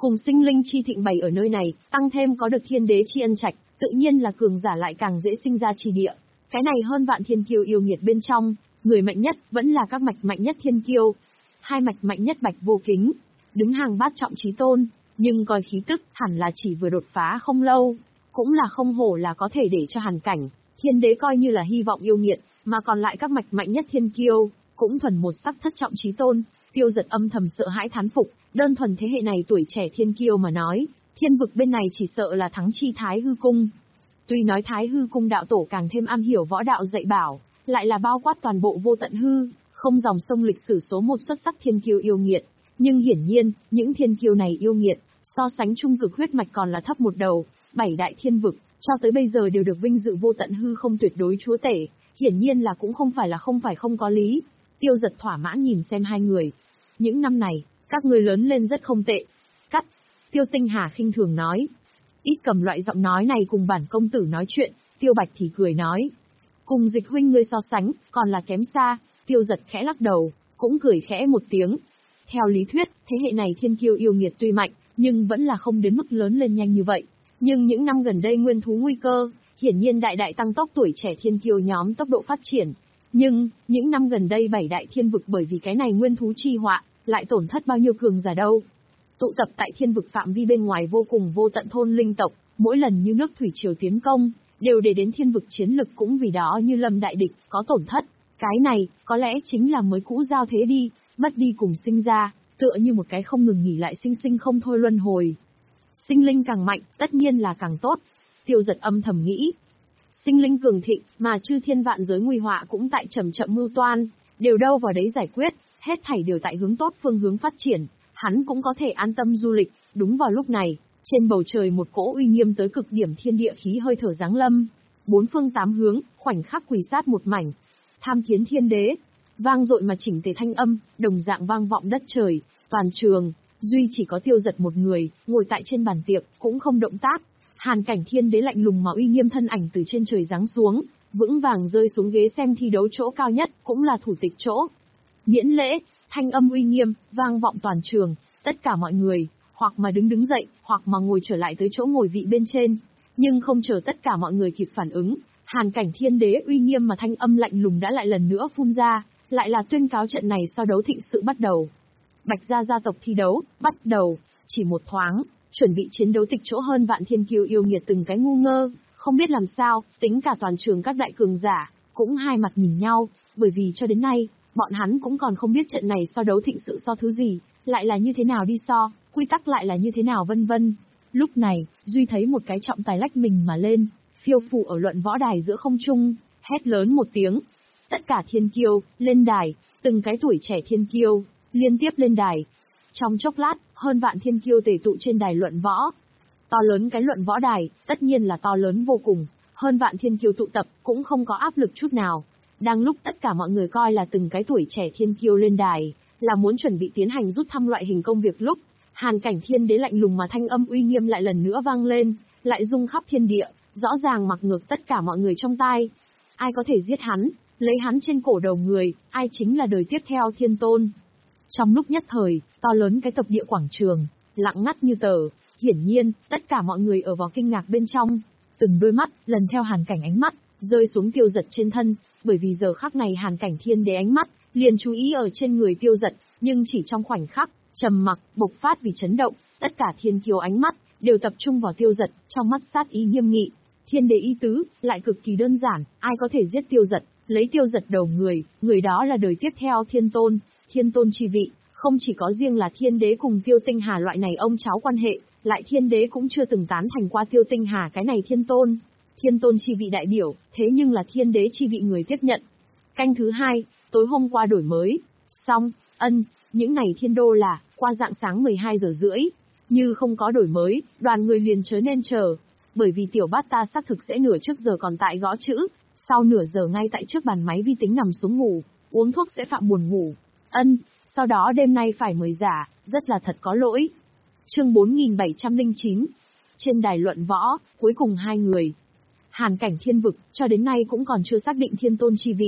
cùng sinh linh chi thịnh bày ở nơi này, tăng thêm có được thiên đế chi ân trạch, tự nhiên là cường giả lại càng dễ sinh ra chi địa. Cái này hơn vạn thiên kiêu yêu nghiệt bên trong, người mạnh nhất vẫn là các mạch mạnh nhất thiên kiêu. Hai mạch mạnh nhất Bạch Vô Kính, đứng hàng bát trọng chí tôn, nhưng coi khí tức hẳn là chỉ vừa đột phá không lâu, cũng là không hổ là có thể để cho Hàn Cảnh, thiên đế coi như là hy vọng yêu nghiệt, mà còn lại các mạch mạnh nhất thiên kiêu, cũng thuần một sắc thất trọng chí tôn. Tiêu Giật âm thầm sợ hãi thán phục, đơn thuần thế hệ này tuổi trẻ thiên kiêu mà nói, thiên vực bên này chỉ sợ là thắng chi Thái Hư Cung. Tuy nói Thái Hư Cung đạo tổ càng thêm am hiểu võ đạo dạy bảo, lại là bao quát toàn bộ vô tận hư, không dòng sông lịch sử số một xuất sắc thiên kiêu yêu nghiệt, nhưng hiển nhiên, những thiên kiêu này yêu nghiệt, so sánh trung cực huyết mạch còn là thấp một đầu, bảy đại thiên vực, cho tới bây giờ đều được vinh dự vô tận hư không tuyệt đối chúa tể, hiển nhiên là cũng không phải là không phải không có lý. Tiêu Giật thỏa mãn nhìn xem hai người. Những năm này, các người lớn lên rất không tệ. Cắt. Tiêu Tinh Hà khinh thường nói. Ít cầm loại giọng nói này cùng bản công tử nói chuyện, Tiêu Bạch thì cười nói. Cùng Dịch huynh ngươi so sánh, còn là kém xa. Tiêu Giật khẽ lắc đầu, cũng cười khẽ một tiếng. Theo lý thuyết, thế hệ này thiên kiêu yêu nghiệt tuy mạnh, nhưng vẫn là không đến mức lớn lên nhanh như vậy. Nhưng những năm gần đây nguyên thú nguy cơ, hiển nhiên đại đại tăng tốc tuổi trẻ thiên kiêu nhóm tốc độ phát triển. Nhưng, những năm gần đây bảy đại thiên vực bởi vì cái này nguyên thú chi họa, lại tổn thất bao nhiêu cường giả đâu. Tụ tập tại thiên vực phạm vi bên ngoài vô cùng vô tận thôn linh tộc, mỗi lần như nước thủy triều tiến công, đều để đến thiên vực chiến lực cũng vì đó như lâm đại địch, có tổn thất. Cái này, có lẽ chính là mới cũ giao thế đi, mất đi cùng sinh ra, tựa như một cái không ngừng nghỉ lại sinh sinh không thôi luân hồi. Sinh linh càng mạnh, tất nhiên là càng tốt. Tiêu Giật âm thầm nghĩ. Sinh linh cường thịnh, mà chư thiên vạn giới nguy họa cũng tại chậm chậm mưu toan, đều đâu vào đấy giải quyết, hết thảy đều tại hướng tốt phương hướng phát triển, hắn cũng có thể an tâm du lịch. Đúng vào lúc này, trên bầu trời một cỗ uy nghiêm tới cực điểm thiên địa khí hơi thở giáng lâm, bốn phương tám hướng, khoảnh khắc quỳ sát một mảnh. Tham kiến thiên đế, vang dội mà chỉnh tề thanh âm, đồng dạng vang vọng đất trời, toàn trường, duy chỉ có Tiêu Giật một người, ngồi tại trên bàn tiệc, cũng không động tác. Hàn Cảnh thiên đế lạnh lùng mà uy nghiêm thân ảnh từ trên trời giáng xuống, vững vàng rơi xuống ghế xem thi đấu chỗ cao nhất, cũng là thủ tịch chỗ. Miễn lễ, thanh âm uy nghiêm, vang vọng toàn trường, tất cả mọi người, hoặc mà đứng đứng dậy, hoặc mà ngồi trở lại tới chỗ ngồi vị bên trên. Nhưng không chờ tất cả mọi người kịp phản ứng, Hàn Cảnh thiên đế uy nghiêm mà thanh âm lạnh lùng đã lại lần nữa phun ra, lại là tuyên cáo trận này sau đấu thịnh sự bắt đầu. Bạch gia gia tộc thi đấu, bắt đầu, chỉ một thoáng, chuẩn bị chiến đấu tịch chỗ hơn vạn thiên kiêu yêu nghiệt từng cái ngu ngơ, không biết làm sao, tính cả toàn trường các đại cường giả, cũng hai mặt nhìn nhau, bởi vì cho đến nay, bọn hắn cũng còn không biết trận này so đấu thịnh sự so thứ gì, lại là như thế nào đi so, quy tắc lại là như thế nào vân vân. Lúc này, Duy thấy một cái trọng tài lách mình mà lên, phiêu phù ở luận võ đài giữa không trung, hét lớn một tiếng. Tất cả thiên kiêu, lên đài, từng cái tuổi trẻ thiên kiêu, liên tiếp lên đài. Trong chốc lát, hơn vạn thiên kiêu tề tụ trên đài luận võ. To lớn cái luận võ đài, tất nhiên là to lớn vô cùng, hơn vạn thiên kiêu tụ tập, cũng không có áp lực chút nào. Đang lúc tất cả mọi người coi là từng cái tuổi trẻ thiên kiêu lên đài, là muốn chuẩn bị tiến hành rút thăm loại hình công việc lúc, Hàn Cảnh thiên đế lạnh lùng mà thanh âm uy nghiêm lại lần nữa vang lên, lại rung khắp thiên địa, rõ ràng mặc ngược tất cả mọi người trong tai. Ai có thể giết hắn, lấy hắn trên cổ đầu người, ai chính là đời tiếp theo thiên tôn. Trong lúc nhất thời, to lớn cái tập địa quảng trường, lặng ngắt như tờ, hiển nhiên, tất cả mọi người ở vào kinh ngạc bên trong, từng đôi mắt, lần theo Hàn Cảnh ánh mắt, rơi xuống Tiêu Giật trên thân, bởi vì giờ khắc này Hàn Cảnh thiên đế ánh mắt, liền chú ý ở trên người Tiêu Giật, nhưng chỉ trong khoảnh khắc, trầm mặc, bộc phát vì chấn động, tất cả thiên kiêu ánh mắt, đều tập trung vào Tiêu Giật, trong mắt sát ý nghiêm nghị. Thiên đế ý tứ, lại cực kỳ đơn giản, ai có thể giết Tiêu Giật, lấy Tiêu Giật đầu người, người đó là đời tiếp theo thiên tôn. Thiên tôn chi vị, không chỉ có riêng là thiên đế cùng Tiêu Tinh Hà loại này ông cháu quan hệ, lại thiên đế cũng chưa từng tán thành qua Tiêu Tinh Hà cái này thiên tôn. Thiên tôn chi vị đại biểu, thế nhưng là thiên đế chi vị người tiếp nhận. Canh thứ hai, tối hôm qua đổi mới. Xong, ân, những này thiên đô là, qua dạng sáng mười hai giờ rưỡi. Như không có đổi mới, đoàn người liền chớ nên chờ. Bởi vì tiểu bát ta xác thực sẽ nửa trước giờ còn tại gõ chữ, sau nửa giờ ngay tại trước bàn máy vi tính nằm xuống ngủ, uống thuốc sẽ phạm buồn ngủ. Ân, sau đó đêm nay phải mời giả, rất là thật có lỗi. Chương bốn nghìn bảy trăm lẻ chín. Trên đài luận võ, cuối cùng hai người. Hàn Cảnh thiên vực, cho đến nay cũng còn chưa xác định thiên tôn chi vị,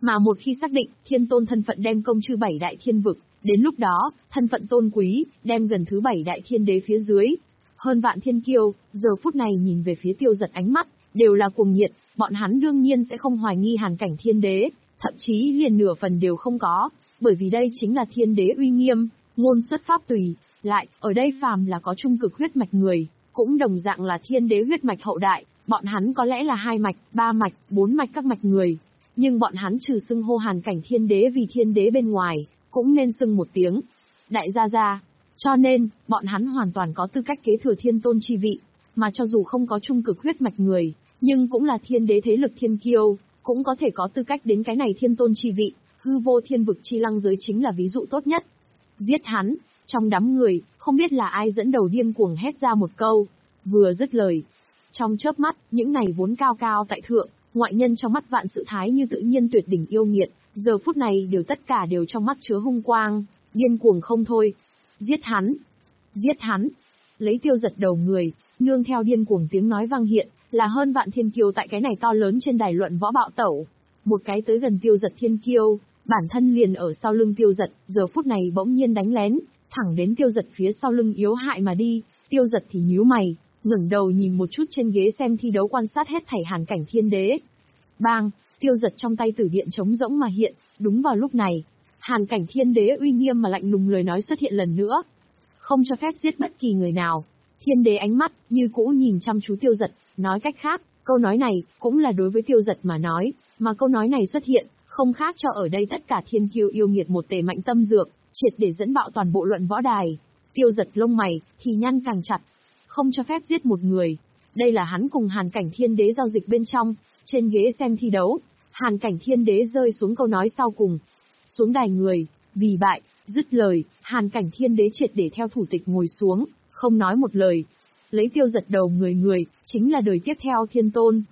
Mà một khi xác định thiên tôn thân phận đem công chư bảy đại thiên vực, đến lúc đó, thân phận tôn quý, đem gần thứ bảy đại thiên đế phía dưới. Hơn vạn thiên kiêu, giờ phút này nhìn về phía Tiêu Giật ánh mắt, đều là cuồng nhiệt, bọn hắn đương nhiên sẽ không hoài nghi hàn cảnh thiên đế, thậm chí liền nửa phần đều không có, bởi vì đây chính là thiên đế uy nghiêm, ngôn xuất pháp tùy, lại, ở đây phàm là có trung cực huyết mạch người, cũng đồng dạng là thiên đế huyết mạch hậu đại, bọn hắn có lẽ là hai mạch, ba mạch, bốn mạch các mạch người, nhưng bọn hắn trừ xưng hô hàn cảnh thiên đế vì thiên đế bên ngoài, cũng nên xưng một tiếng đại gia gia, cho nên, bọn hắn hoàn toàn có tư cách kế thừa thiên tôn chi vị, mà cho dù không có trung cực huyết mạch người, nhưng cũng là thiên đế thế lực thiên kiêu, cũng có thể có tư cách đến cái này thiên tôn chi vị, hư vô thiên vực chi lăng giới chính là ví dụ tốt nhất. Giết hắn, trong đám người, không biết là ai dẫn đầu điên cuồng hét ra một câu, vừa dứt lời. Trong chớp mắt, những này vốn cao cao tại thượng, ngoại nhân trong mắt vạn sự thái như tự nhiên tuyệt đỉnh yêu nghiệt, giờ phút này đều tất cả đều trong mắt chứa hung quang, điên cuồng không thôi. Giết hắn! Giết hắn! Lấy Tiêu Giật đầu người, nương theo điên cuồng tiếng nói vang hiện, là hơn vạn thiên kiêu tại cái này to lớn trên đài luận võ bạo tẩu. Một cái tới gần Tiêu Giật thiên kiêu, bản thân liền ở sau lưng Tiêu Giật, giờ phút này bỗng nhiên đánh lén, thẳng đến Tiêu Giật phía sau lưng yếu hại mà đi. Tiêu Giật thì nhíu mày, ngẩng đầu nhìn một chút trên ghế xem thi đấu quan sát hết thảy hàn cảnh thiên đế. Bang! Tiêu Giật trong tay tử điện trống rỗng mà hiện, đúng vào lúc này, hàn cảnh thiên đế uy nghiêm mà lạnh lùng lời nói xuất hiện lần nữa. Không cho phép giết bất kỳ người nào. Thiên đế ánh mắt, như cũ nhìn chăm chú Tiêu Giật, nói cách khác, câu nói này, cũng là đối với Tiêu Giật mà nói, mà câu nói này xuất hiện, không khác cho ở đây tất cả thiên kiêu yêu nghiệt một tề mạnh tâm dược, triệt để dẫn bạo toàn bộ luận võ đài. Tiêu Giật lông mày, thì nhăn càng chặt. Không cho phép giết một người. Đây là hắn cùng hàn cảnh thiên đế giao dịch bên trong, trên ghế xem thi đấu. Hàn cảnh thiên đế rơi xuống câu nói sau cùng. Xuống đài người, vì bại, dứt lời, hàn cảnh thiên đế triệt để theo thủ tịch ngồi xuống, không nói một lời. Lấy Tiêu Giật đầu người người, chính là đời tiếp theo thiên tôn.